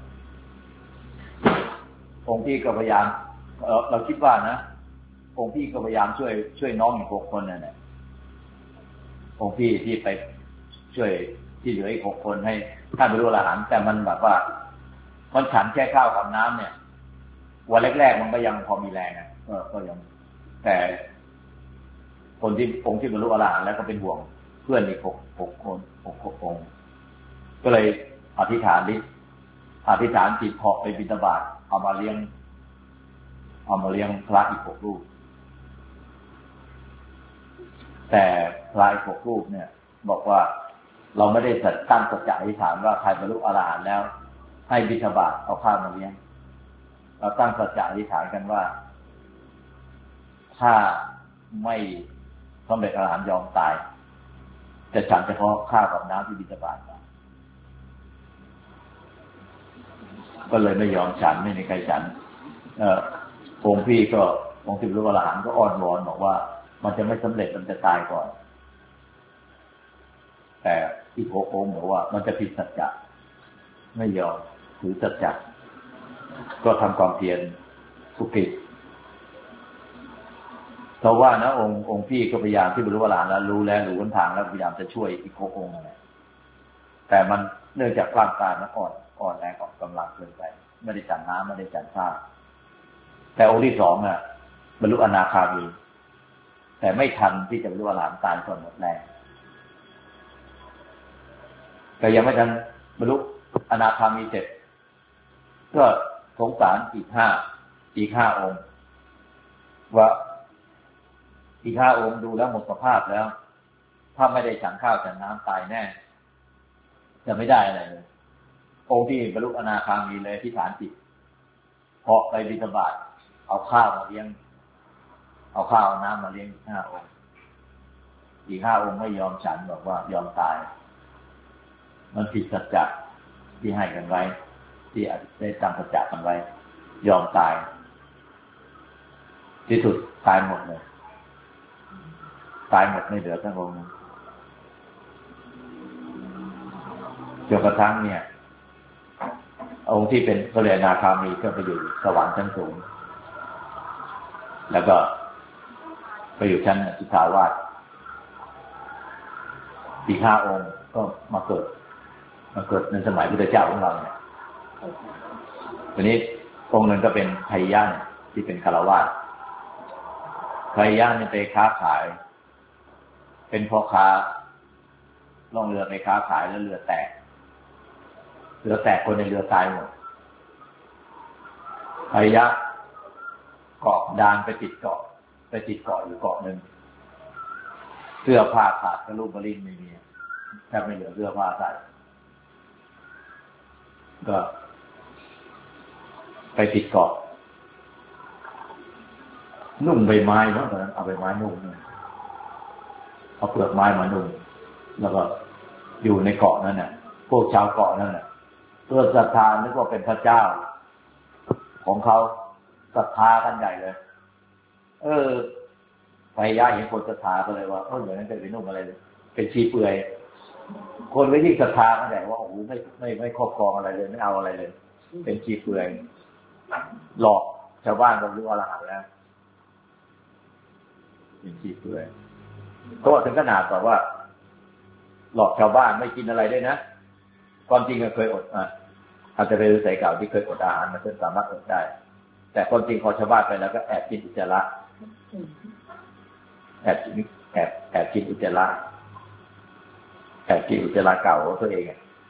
องค์พี่ก็พยายามเราคิดว่านะองค์พี่ก็พยายามช่วยน้องอีก6 คนนั่นแหละองค์พี่ที่ไปช่วยที่เหลืออีก6 คนให้ท่านบรรลุอรหันต์แต่มันแบบว่ามันฉันแค่ข้าวกับน้ำเนี่ยวันแรกๆมันก็ยังพอมีแรงก็ยังแต่คนที่องค์ที่บรรลุอรหันต์แล้วก็เป็นห่วงเพื่อนอีก6 คนองค์ก็เลยอธิษฐานจิตเหาะไปบิณฑบาตเอามาเลี้ยงพระอีก6 รูปแต่พระอีก6 รูปเนี่ยบอกว่าเราไม่ได้ตั้งสัจจะอธิษฐานว่าใครบรรลุอรหันต์แล้วให้บิณฑบาตเอาข้าวมาเลี้ยงเราตั้งสัจจะอธิษฐานกันว่าถ้าไม่สำเร็จอรหันต์ยอมตายจะฉันเฉพาะข้าวกับน้ำที่บิณฑบาตก็เลยไม่ยอมฉันไม่มีใครฉันองค์พี่ก็องค์ที่บรรลุอรหันต์ก็อ้อนวอนบอกว่ามันจะไม่สำเร็จมันจะตายก่อนแต่อีก6 องค์บอกว่ามันจะผิดสัจจะไม่ยอมถือสัจจะก็ทำความเพียรสุกิจเพราะว่านะองค์พี่ก็พยายามที่บรรลุอรหันต์แล้วรู้แล้วรู้หนทางแล้วพยายามจะช่วยอีก6 องค์แต่มันเนื่องจากร่างกายมันอ่อนแรงกำลังเกินไปไม่ได้ฉันน้ำไม่ได้ฉันข้าวแต่องค์ที่2น่ะบรรลุอนาคามีแต่ไม่ทันที่จะบรรลุอรหันต์ตายก่อนหมดแรงแต่ยังไม่ทันบรรลุอนาคามีเสร็จก็สงสารอีก5 องค์ว่าอีก5 องค์ดูแล้วหมดสภาพแล้วถ้าไม่ได้ฉันข้าวฉันน้ำตายแน่จะไม่ได้อะไรเลยองค์ที่บรรลุอนาคามีเลยที่ฐานจิตพอไปบิณฑบาตเอาข้าวมาเลี้ยงเอาข้าวน้ำมาเลี้ยง5 องค์อีก5 องค์ไม่ยอมฉันบอกว่ายอมตายมันผิดสัจจะที่ให้กันไว้ที่ได้ตั้งสัจจะกันไว้ยอมตายที่สุดตายหมดเลยตายหมดไม่เหลือสักองค์จนกระทั่งเนี่ยองค์ที่เป็นพระอนาคามีก็ไปอยู่สวรรค์ชั้นสูงแล้วก็ไปอยู่ชั้นสุทธาวาสอีก5 องค์ก็มาเกิดในสมัยพุทธเจ้าของเราเนี่ยทีนี้องค์หนึ่งก็เป็นไพยะที่เป็นคฤหัสถ์ไพยะนี่ไปค้าขายเป็นพ่อค้าล่องเรือไปค้าขายแล้วเรือแตกคนในเรือตายหมดไพยะเกาะดานไปติดเกาะอยู่เกาะหนึ่งเสื้อผ้าขาดกระลูกกระลิ่นไม่มีแทบไม่เหลือเสื้อผ้าใส่ก็ไปติดเกาะนุ่งใบไม้เนาะเอาใบไม้นุ่งเอาเปลือกไม้มานุ่งแล้วก็อยู่ในเกาะนั่นน่ะพวกชาวเกาะนั่นน่ะเพื่อศรัทธานึกว่าเป็นพระเจ้าของเขาศรัทธากันใหญ่เลยไพยะเห็นคนศรัทธาก็เลยว่าอย่างนั้นเป็นนุ่งอะไรเลยเป็นชีเปลือยคนก็ยิ่งศรัทธากันใหญ่ว่าโอ้โหไม่ครอบครองอะไรเลยไม่เอาอะไรเลยเป็นชีเปลือยหลอกชาวบ้านบรรลุอรหันต์แล้วเป็นชีเปลือยก็ถึงขนาดแบบว่าหลอกชาวบ้านไม่กินอะไรด้วยนะความจริงเคยอดอาจจะเป็นวิสัยเก่าที่เคยอดอาหารมาจนสามารถอดได้แต่ความจริงพอชาวบ้านไปแล้วก็แอบกินอุจจาระแอบกินอุจจาระเก่าของตัวเอง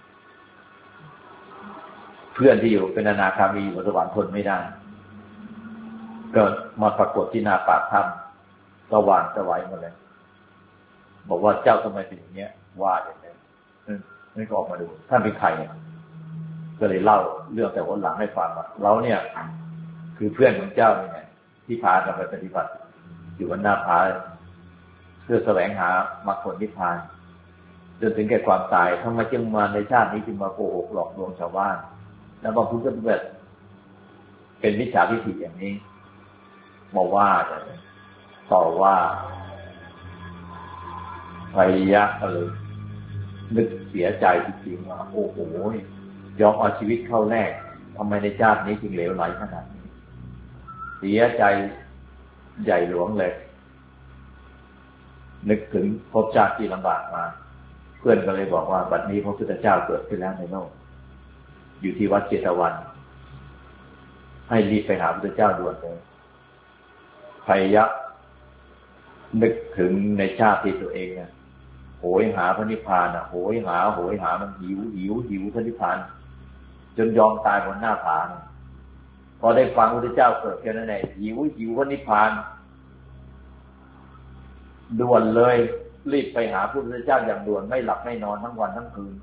เพื่อนที่อยู่เป็นอนาคามีอยู่สวรรค์ทนไม่ได้ก็มาปรากฏที่หน้าปากถ้ำสว่างสวัยหมดเลยบอกว่าเจ้าทำไมเป็นอย่างนี้ว่าอย่างนี้นี่ก็ออกมาดูท่านเป็นใครก็เลยเล่าเรื่องแต่วันหลังให้ฟังว่าเราเนี่ยคือเพื่อนของเจ้าเนี่ยที่พากันไปปฏิบัติอยู่บนหน้าผาเพื่อแสวงหามรรคผลนิพพานจนถึงแก่ความตายทำไมจึงมาในชาตินี้จึงมาโกหกหลอกลวงชาวบ้านแล้วบางคนก็แบบเป็นมิจฉาทิฏฐิอย่างนี้มาว่าต่อว่าไพยะก็เลยนึกเสียใจจริงๆว่าโอ้โหยอมเอาชีวิตเข้าแลกทำไมในชาตินี้จึงเหลวไหลขนาดนี้เสียใจใหญ่หลวงเลยนึกถึงภพชาติที่ลำบากมาเพื่อนก็เลยบอกว่าบัดนี้พระพุทธเจ้าเกิดขึ้นแล้วในโลกอยู่ที่วัดเจตวันให้รีบไปหาพระพุทธเจ้าด่วนเลยไพยะนึกถึงในชาติที่ตัวเองโหยหาพระนิพพานโหยหามันหิวพระนิพพานจนยอมตายบนหน้าผาพอได้ฟังพระพุทธเจ้าเกิดแค่นั้นเองหิวพระนิพพานด่วนเลยรีบไปหาพระพุทธเจ้าอย่างด่วนไม่หลับไม่นอนทั้งวันทั้งคืน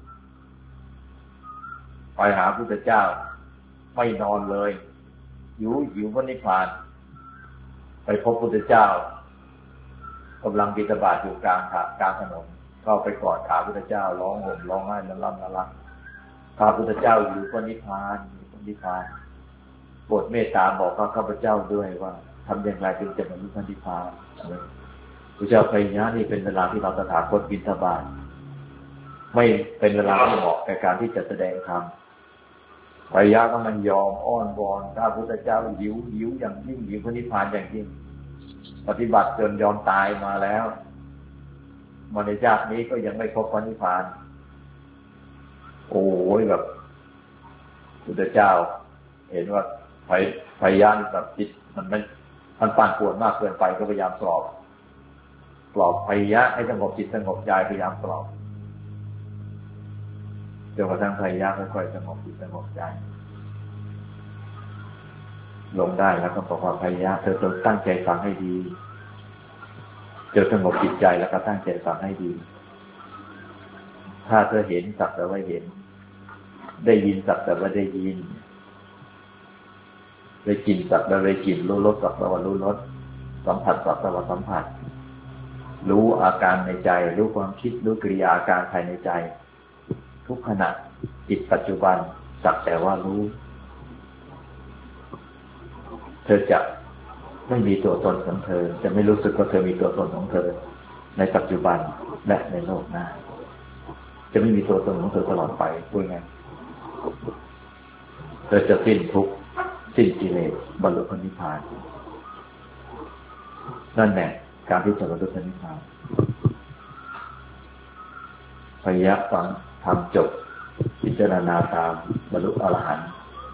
ไปหาพระพุทธเจ้าไม่นอนเลยหิวพระนิพพานไปพบพระพุทธเจ้ากำลังบิณฑบาตอยู่กลางถนนเข้าไปกอดขาพระพุทธเจ้าร้องห่มร้องไห้ละล่ำพระพุทธเจ้าอยู่พระนิพพานโปรดเมตตาบอกข้าพเจ้าด้วยว่าทำอย่างไรจึงจะบรรลุพระนิพพานพระเจ้าไพยะนี่เป็นเวลาที่เราตถาคตบิณฑบาตไม่เป็นเวลาที่เหมาะแก่การที่จะแสดงธรรมพยะก็มันยอมอ้อนวอนพระพุทธเจ้าหิวอย่างยิ่งหิวพระนิพพานอย่างยิ่งปฏิบัติจนยอมตายมาแล้วมาในชาตินี้ก็ยังไม่พบพระนิพพานโอ้ยแบบพุทธเจ้าเห็นว่าพยะแบบจิตมันปั่นป่วนมากเกินไปก็พยายามปลอบพยะให้สงบจิตสงบใจพยายามปลอบจนกระทั่งพยะค่อยๆสงบจิตสงบใจลงได้แล้วก็บอกว่าพยะเธอตั้งใจฟังให้ดีเธอสงบจิตใจแล้วก็ตั้งใจฟังให้ดีถ้าเธอเห็นสักแต่ว่าเห็นได้ยินสักแต่ว่าได้ยินได้กลิ่นสักแต่ว่าได้กลิ่นรู้รสสักแต่ว่ารู้รสสัมผัสสักแต่ว่าสัมผัสรู้อาการในใจรู้ความคิดรู้กิริยาอาการภายในใจทุกขณะจิตปัจจุบันสักแต่ว่ารู้เธอจะไม่มีตัวตนของเธอจะไม่รู้สึกว่าเธอมีตัวตนของเธอในปัจจุบันและในโลกหน้าจะไม่มีตัวตนของเธอตลอดไปพูดไงเธอจะสิ้นทุกข์สิ้นกิเลสบรรลุพระนิพพานนั่นแหละการที่จะบรรลุพระนิพพานพยายามฟังทำจบพิจารณาตามบรรลุอรหันต์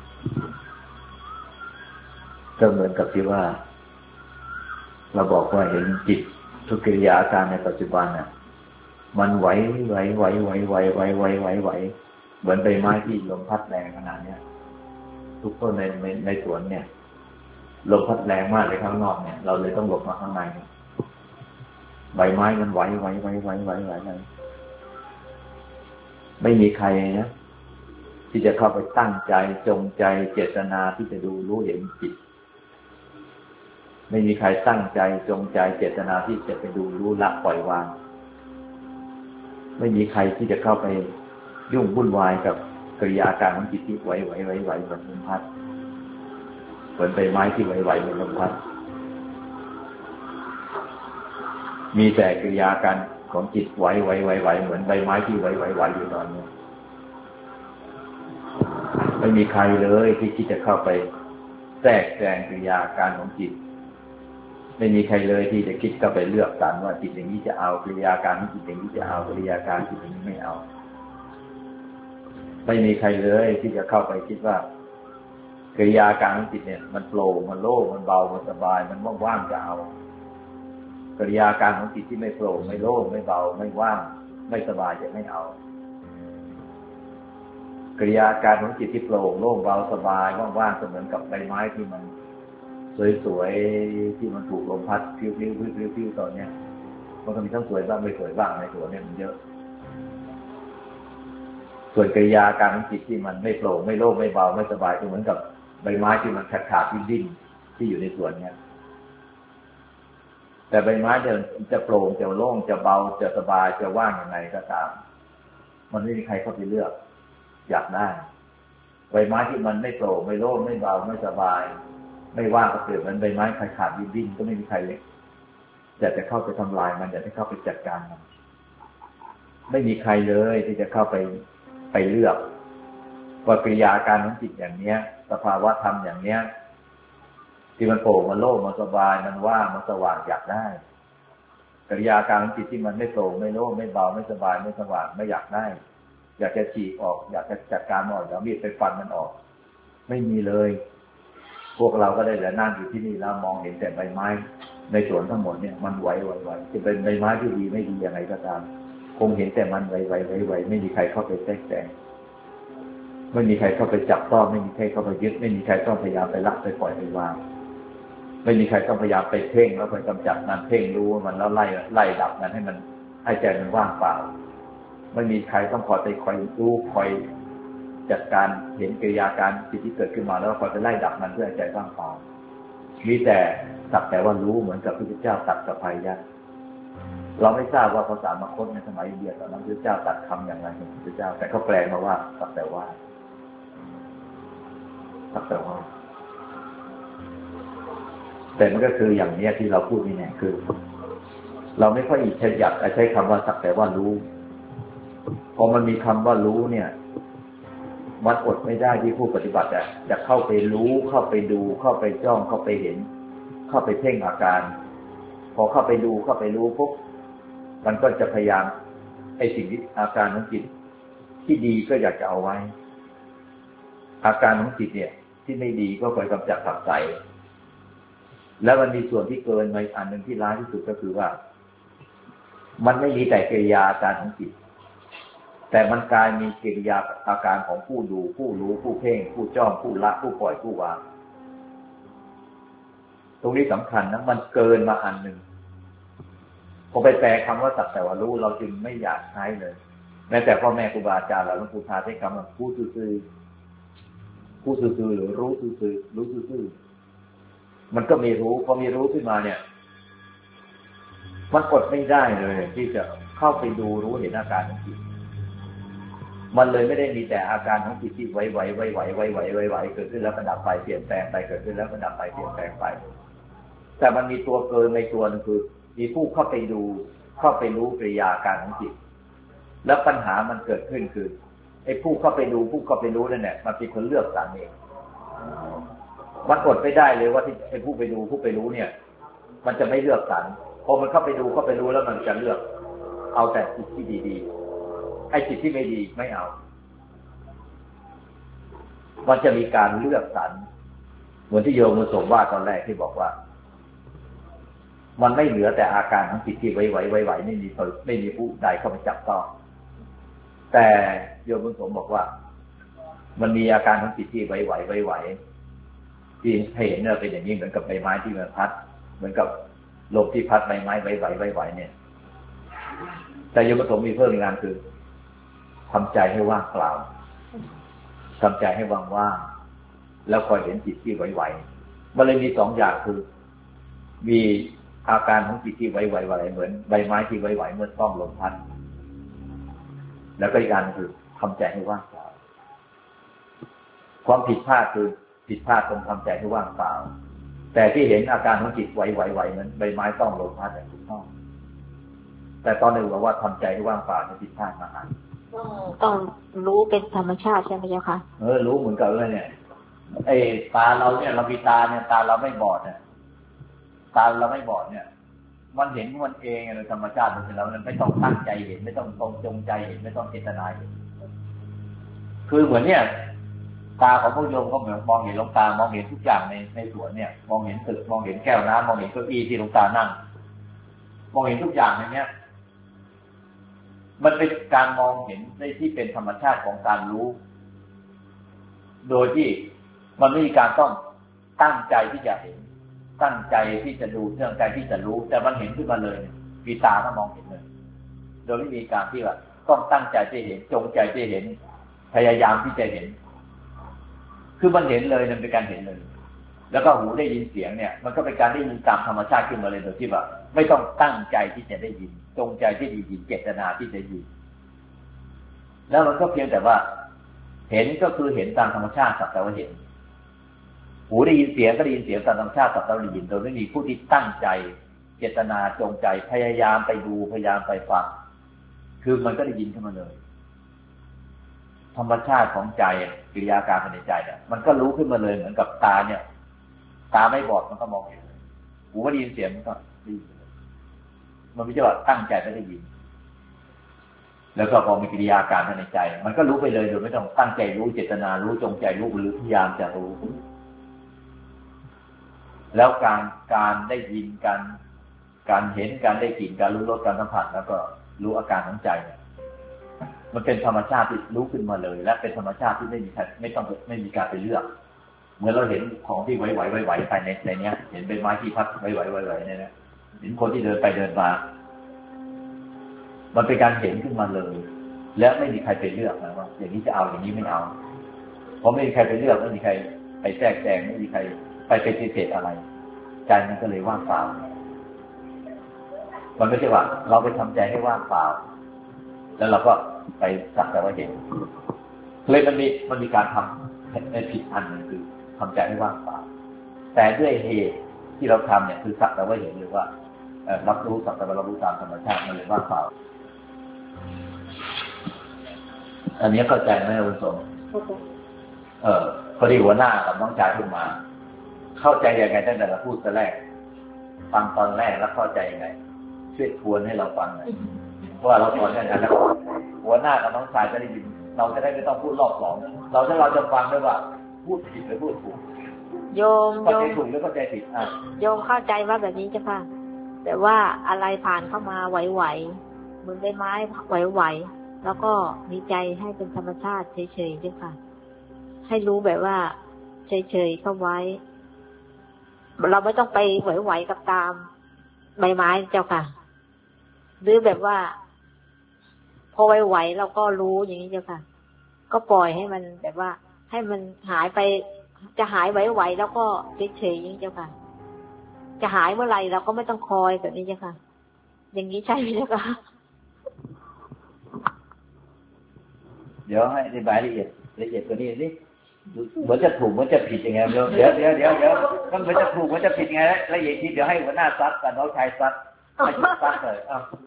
ก็เหมือนกับที่ว่าเราบอกว่าเห็นจิตทุกกิริยาอาการในปัจจุบันน่ะมันไหวเหมือนใบไม้ที่ลมพัดแรงขนาดนี้ทุกต้นในสวนเนี่ยลมพัดแรงมากเลยข้างนอกเนี่ยเราเลยต้องหลบมาข้างในใบไม้มันไหวไม่มีใครนะที่จะเข้าไปตั้งใจจงใจเจตนาที่จะดูรู้เห็นจิตไม่มีใครตั้งใจจงใจเจตนาที่จะไปดูรู้ละปล่อยวางไม่มีใครที่จะเข้าไปยุ่งวุ่นวายกับกิริยาการของจิตที่ไหวเหมือนลมพัดเหมือนใบไม้ที่ไหวเหมือนลมพัดมีแต่กิริยาการของจิตไหวเหมือนใบไม้ที่ไหวอยู่ตอนนี้ไม่มีใครเลยที่คิดจะเข้าไปแทรกแซงกิริยาการของจิตไม่มีใครเลยที่จะคิดเข้าไปเลือกสรรว่าจิตอย่างนี้จะเอากิริยาการของจิตอย่างนี้จะเอากิริยาการจิตอย่างนี้ไม่เอาไม่มีใครเลยที่จะเข้าไปคิดว่ากิริยาการของจิตเนี่ยมันโปร่งมันโล่งมันเบามันสบายมันว่างๆจะเอากิริยาการของจิตที่ไม่โปร่งไม่โล่งไม่เบาไม่ว่างไม่สบายจะไม่เอากิริยาการของจิตที่โปร่งโล่งเบาสบายว่างๆเสมือนกับใบไม้ที่มันสวยๆที่มันถูกลมพัดพิ้วๆตอนเนี้ยมันก็มีทั้งสวยบ้างไม่สวยบ้างในตัวเนี่ยมันเยอะส่วนกิริยาการของจิตที่มันไม่โปร่งไม่โล่งไม่เบาไม่สบายก็เหมือนกับใบไม้ที่มันขาดดิ้นที่อยู่ในสวนเนี่ยแต่ใบไม้จะโปร่งจะโล่งจะเบาจะสบายจะว่างยังไงก็ตามมันไม่มีใครเข้าไปเลือกอยากได้ใบไม้ที่มันไม่โปร่งไม่โล่งไม่เบาไม่สบายไม่ว่างก็เกิดมันใบไม้ขาดดิ้นก็ไม่มีใครเลยอยากจะเข้าไปทำลายมันอยากจะเข้าไปจัดการมันไม่มีใครเลยที่จะเข้าไปเลือกว่ากิริยาการของจิตอย่างเนี้ยสภาวะธรรมอย่างเนี้ยที่มันโปร่งมันโล่งมันสบายมันว่างมันสว่างอยากได้กิริยาการของจิตที่มันไม่โปร่งไม่โล่งไม่เบาไม่สบายไม่สว่างไม่อยากได้อยากจะฉีกออกอยากจะจัดการมันออกอยากมีดไปฟันมันออกไม่มีเลยพวกเราก็ได้แต่นั่งอยู่ที่นี่แล้วมองเห็นแต่ใบไม้ในสวนทั้งหมดเนี่ยมันไหวจะเป็นใบไม้ที่ดีไม่ดียังไงก็ตามคงเห็นแต่มันไหวไม่มีใครเข้าไปแทรกแซงไม่มีใครเข้าไปจับต้องไม่มีใครเข้าไปยึดไม่มีใครต้องพยายามไปละไปปล่อยไปวางไม่มีใครต้องพยายามไปเพ่งแล้วไปกำจัดมันเพ่งรู้มันแล้วไล่ดับมันให้มันให้ใจมันว่างเปล่าไม่มีใครต้องคอยรู้คอยจัดการเห็นกิริยาการจิตที่เกิดขึ้นมาแล้วคอยไปไล่ดับมันเพื่อให้ใจว่างเปล่ามีแต่สักแต่ว่ารู้เหมือนกับพระพุทธเจ้าตรัสกับพยะเราไม่ทราบว่าภาษามคธในสมัยอินเดียตอนนั้นพระพุทธเจ้าตรัสคำอย่างไรของพระพุทธเจ้าแต่เขาแปลมาว่าสักแต่ว่าแต่มันก็คืออย่างนี้ที่เราพูดนี่เนี่ยคือเราไม่ค่อยอยากใช้คำว่าสักแต่ว่ารู้พอมันมีคำว่ารู้เนี่ยมันอดไม่ได้ที่ผู้ปฏิบัติจะเข้าไปรู้เข้าไปดูเข้าไปจ้องเข้าไปเห็นเข้าไปเพ่งอาการพอเข้าไปดูเข้าไปรู้ปุ๊บมันก็จะพยายามไอ้สิ่งที่อาการของจิตที่ดีก็อยากจะเอาไว้อาการของจิตเนี่ยที่ไม่ดีก็คอยกำจัดขับไล่แล้วมันมีส่วนที่เกินไปอันหนึ่งที่ร้ายที่สุดก็คือว่ามันไม่มีแต่กิริยาอาการของจิตแต่มันกลายมีกิริยาอาการของผู้ดูผู้รู้ผู้เพ่งผู้จ้องผู้ละผู้ปล่อยผู้วางตรงนี้สำคัญนะมันเกินมาอันหนึ่งพอไปแปลคำว่าสักแต่ว่ารู้เราจึงไม่อยากใช้เลยแม้แต่พ่อแม่ครูบาอาจารย์เราหลวงปู่ทาใช้คำว่าผู้ซื่อผู้ซื่อหรือรู้ซื่อรู้ซื่อมันก็มีรู้พอมีรู้ขึ้นมาเนี่ยมันอดไม่ได้เลยที่จะเข้าไปดูรู้เห็นอาการของจิตมันเลยไม่ได้มีแต่อาการของจิตที่ไหวเกิดขึ้นแล้วก็ดับไปเปลี่ยนแปลงไปเกิดขึ้นแล้วก็ดับไปเปลี่ยนแปลงไปแต่มันมีตัวเกินในตัวนึงคือมีผู้เข้าไปดูเข้าไปรู้กิริยาการของจิตแล้วปัญหามันเกิดขึ้นคือไอ้ผู้เข้าไปดูผู้เข้าไปรู้นั่นแหละมันเป็นคนเลือกสรรเองมันอดไม่ได้เลยว่าที่ไอ้ผู้ไปดูผู้ไปรู้เนี่ยมันจะไม่เลือกสรรพอมันเข้าไปดูเข้าไปรู้แล้วมันจะเลือกเอาแต่จิตที่ดีๆไอ้จิตที่ไม่ดีไม่เอามันจะมีการเลือกสรรเหมือนที่โยมมุสมว่าตอนแรกที่บอกว่ามันไม่เหลือแต่อาการของจิตที่ไหวไม่มีผู้ใดเข้าไปจับต้องแต่โยมมุสมบอกว่ามันมีอาการของจิตที่ไหวที่เห็นเนี่ยเป็นอย่างนี้เหมือนกับใบไม้ที่มันพัดเหมือนกับลมที่พัดใบไม้ไหวเนี่ยแต่โยมมุสมมีเพิ่มอีกงานคือทำใจให้ว่างเปล่าทำใจให้ว่างๆแล้วคอยเห็นจิตที่ไหวมันเลยมีสองอย่างคือมีอาการของจิตที่ไหวเหมือนใบไม้ที่ไหวเมื่อต้องลมพัดแล้วก็อีกการคือทำใจให้ว่างเปล่าความผิดพลาดคือผิดพลาดตรงทำใจให้ว่างเปล่าแต่ที่เห็นอาการของจิตไหวเหมือนใบไม้ต้องลมพัดอย่างถูกต้องแต่ตอนนี้บอกว่าทำใจให้ว่างเปล่าเนี่ยผิดพลาดมากต้องรู้เป็นธรรมชาติใช่ไหมเจ้าคะรู้เหมือนกันเลยเนี่ยไอ้ตาเราเนี่ยเรามีตาเนี่ยตาเราไม่บอดเนี่ยตาเราไม่บอดเนี่ยมันเห็นมันเองโดยธรรมชาติมันแล้วมันไม่ต้องตั้งใจเห็นไม่ต้องจงใจเห็นไม่ต้องเจตนาเห็นคือเหมือนเนี่ยตาของพวกโยมก็เหมือนมองเห็นหลวงตามองเห็นทุกอย่างในสวนเนี่ยมองเห็นตึกมองเห็นแก้วน้ำมองเห็นเก้าอี้ที่หลวงตานั่งมองเห็นทุกอย่างในเนี้ยมันเป็นการมองเห็นในที่เป็นธรรมชาติของการรู้โดยที่มันไม่มีการต้องตั้งใจที่จะเห็นตั้งใจที่จะดูตั้งใจที่จะรู้แต่มันเห็นขึ้นมาเลยมีตาก็มองเห็นเลยโดยไม่มีการที่ว่าต้องตั้งใจที่เห็นจงใจที่เห็นพยายามที่จะเห็นคือมันเห็นเลยมันเป็นการเห็นเลยแล้วก็หูได้ยินเสียงเนี่ยมันก็เป็นการได้ยินตามธรรมชาติขึ้นมาเลยโดยที่ว่าไม่ต้องตั้งใจที่จะได้ยินจงใจที่จะยินเจตนาที่จะยินแล้วมันก็เพียงแต่ว่าเห็นก็คือเห็นตามธรรมชาติสักแต่ว่าเห็นหูได้ยินเสียงก็ได้ยินเสียงตามธรรมชาติสักแต่ว่าได้ยินโดยไม่มีผู้ที่ตั้งใจเจตนาจงใจพยายามไปดูพยายามไปฟังคือมันก็ได้ยินขึ้นมาเลยธรรมชาติของใจกิริยาการภายในใจเนี่ยมันก็รู้ขึ้นมาเลยเหมือนกับตาเนี่ยตาไม่บอดมันก็มองเห็นหูก็ได้ยินเสียงมันก็ได้ยินมันไม่ใช่ว่าตั้งใจไม่ได้ยินแล้วก็พอมีกิริยาการภายในใจมันก็รู้ไปเลยโดยไม่ต้องตั้งใจรู้เจตนารู้จงใจรู้หรือพยายามจะรู้แล้วการได้ยินการเห็นการได้กลิ่นการรู้รสการสัมผัสแล้วก็รู้อาการของใจเนี่ยมันเป็นธรรมชาติที่รู้ขึ้นมาเลยและเป็นธรรมชาติที่ไม่มีการไปเลือกเหมือนเราเห็นของที่ไหวไปในเนี้ยเห็นใบไม้ที่พัดไหวเนี่ยนะเห็นคนที่เดินไปเดินมามันเป็นการเห็นขึ้นมาเลยและไม่มีใครไปเลือกนะว่าอย่างนี้จะเอาอย่างนี้ไม่เอาเพราะไม่มีใครไปเลือกไม่มีใครไปแทรกแซงไม่มีใครไปปฏิเสธอะไรใจมันก็เลยว่างเปล่ามันไม่ใช่ว่าเราไปทำใจให้ว่างเปล่าแล้วเราก็ไปสักแต่ว่าเห็นเลยมันมีการทำในผิดอันนึงคือทำใจให้ว่างเปล่าแต่ด้วยเหตุที่เราทำเนี่ยคือสักแต่ว่าเห็นหรือว่ารับรู้สักแต่ว่ารับรู้ตามธรรมชาติมันเลยว่างเปล่าอันนี้เข้าใจไหมคุณสมพอดีหัวหน้ากับน้องชายขึ้นมาเข้าใจยังไงตั้งแต่เราพูดตอนแรกฟังตอนแรกแล้วเข้าใจยังไงช่วยทวนให้เราฟังหน่อยว่าเราสอนยังไงแล้วหัวหน้ากับน้องชายจะได้ยินเราจะได้ไม่ต้องพูดรอบสองเราจะฟังด้วยว่าพูดผิดหรือพูดถูกโยมเข้าใจถูกหรือเข้าใจผิดโยมเข้าใจว่าแบบนี้เจ้าค่ะแต่ว่าอะไรผ่านเข้ามาไหวๆเหมือนใบไม้ไหวๆแล้วก็มีใจให้เป็นธรรมชาติเฉยๆเจ้าค่ะให้รู้แบบว่าเฉยๆเข้าไว้เราไม่ต้องไปไหวๆกับตามใบไม้เจ้าค่ะหรือแบบว่าพอไหวๆเราก็รู้อย่างนี้เจ้าค่ะก็ปล่อยให้มันแบบว่าให้มันหายไปจะหายไหวๆแล้วก็เฉยๆอย่างนี้เจ้าค่ะจะหายเมื่อไหร่เราก็ไม่ต้องคอยแบบนี้เจ้าค่ะอย่างนี้ใช่ไหมเจ้าค่ะเดี๋ยวให้อธิบายละเอียดกว่านี้สิเหมือนจะถูกเหมือนจะผิดยังไงเดี๋ยวมันเหมือนจะถูกเหมือนจะผิดยังไงละเอียดทีเดี๋ยวให้หัวหน้าซัดกับน้องชายซัดให้ซัดเลย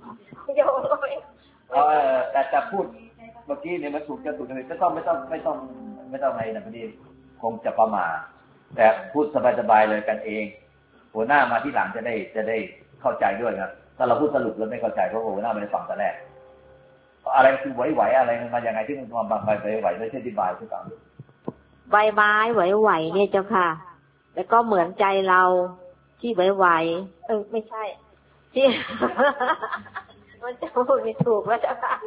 แต่จะพูดเมื่อกี้เนี่ยมันถูกจะถูกจะผิดไม่ต้องในนะพอดีคงจะประมาทแต่พูดสบายๆเลยกันเองหัวหน้ามาที่หลังจะได้เข้าใจด้วยครับถ้าเราพูดสรุปแล้วไม่เข้าใจเพราะหัวหน้าไม่ได้ฟังแต่แรกอะไรคือไหวอะไรมันมาอย่างไงที่มันมาบังไหวไม่ใช่อธิบายทุกอย่างใบไม้ไหวๆเนี่ยเจ้าค่ะแล้วก็เหมือนใจเราที่ไหวๆไม่ใช่ที่มันจะพูดไม่ถูกแล้วเจ้าค่ะ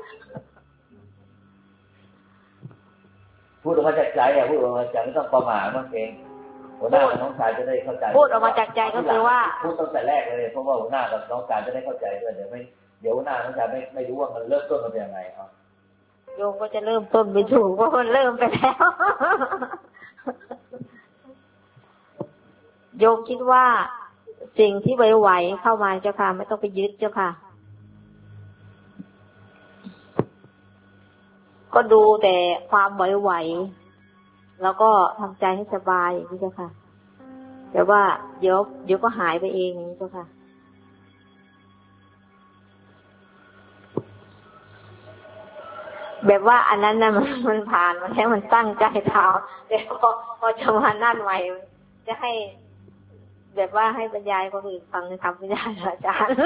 พูดออกมาจากใจพูดออกมาจากไม่ต้องประมาทมันเองหัวหน้ากับน้องชายจะได้เข้าใจพูดออกมาจากใจก็คือว่าพูดตั้งแต่แรกเลยเพราะว่าหัวหน้ากับน้องชายจะได้เข้าใจด้วยเดี๋ยวหัวหน้าน้องชายไม่รู้ว่ามันเริ่มต้นมาเป็นยังไงครับโยมก็จะเริ่มต้นไม่ถูกเพราะมันเริ่มไปแล้วโยมคิดว่าสิ่งที่ไหวๆเข้ามาเจ้าค่ะไม่ต้องไปยึดเจ้าค่ะก็ดูแต่ความไหวๆแล้วก็ทำใจให้สบายอย่างนี้เจ้าค่ะแต่ว่าเดี๋ยวก็หายไปเองอย่างนี้เจ้าค่ะแบบว่าอันนั้นน่ะมันผ่านมาแล้วมันตั้งใจทำแต่พอจะมานั่นใหม่จะให้แบบว่าให้บรรยายคนอื่นฟังทำไม่ได้อาจารย์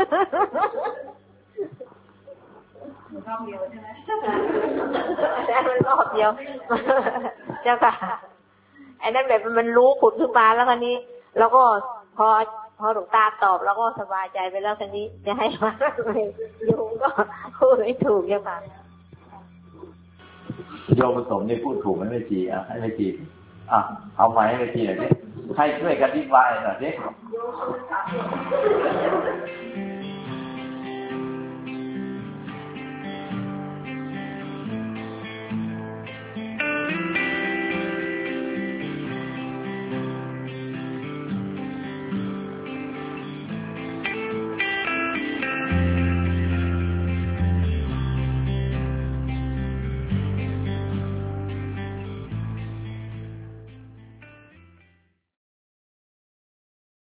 รอบเดียวใช่ไหมอาจารย์มันรอบเดียวเจ้าค่ะไอ้นั่นแบบมันรู้ขุดขึ้นมาแล้วคันนี้แล้วก็พอหลวงตาตอบแล้วก็สบายใจไปแล้วคันนี้จะให้มาโยมก็พูดไม่ถูกเจ้าค่ะโยมผสมนี่พูดถูกไหมไม่จีให้ไม่จีเอาไม้ให้ไม่จีหน่อยดิให้ช่วยกันอธิบายหน่อยดิ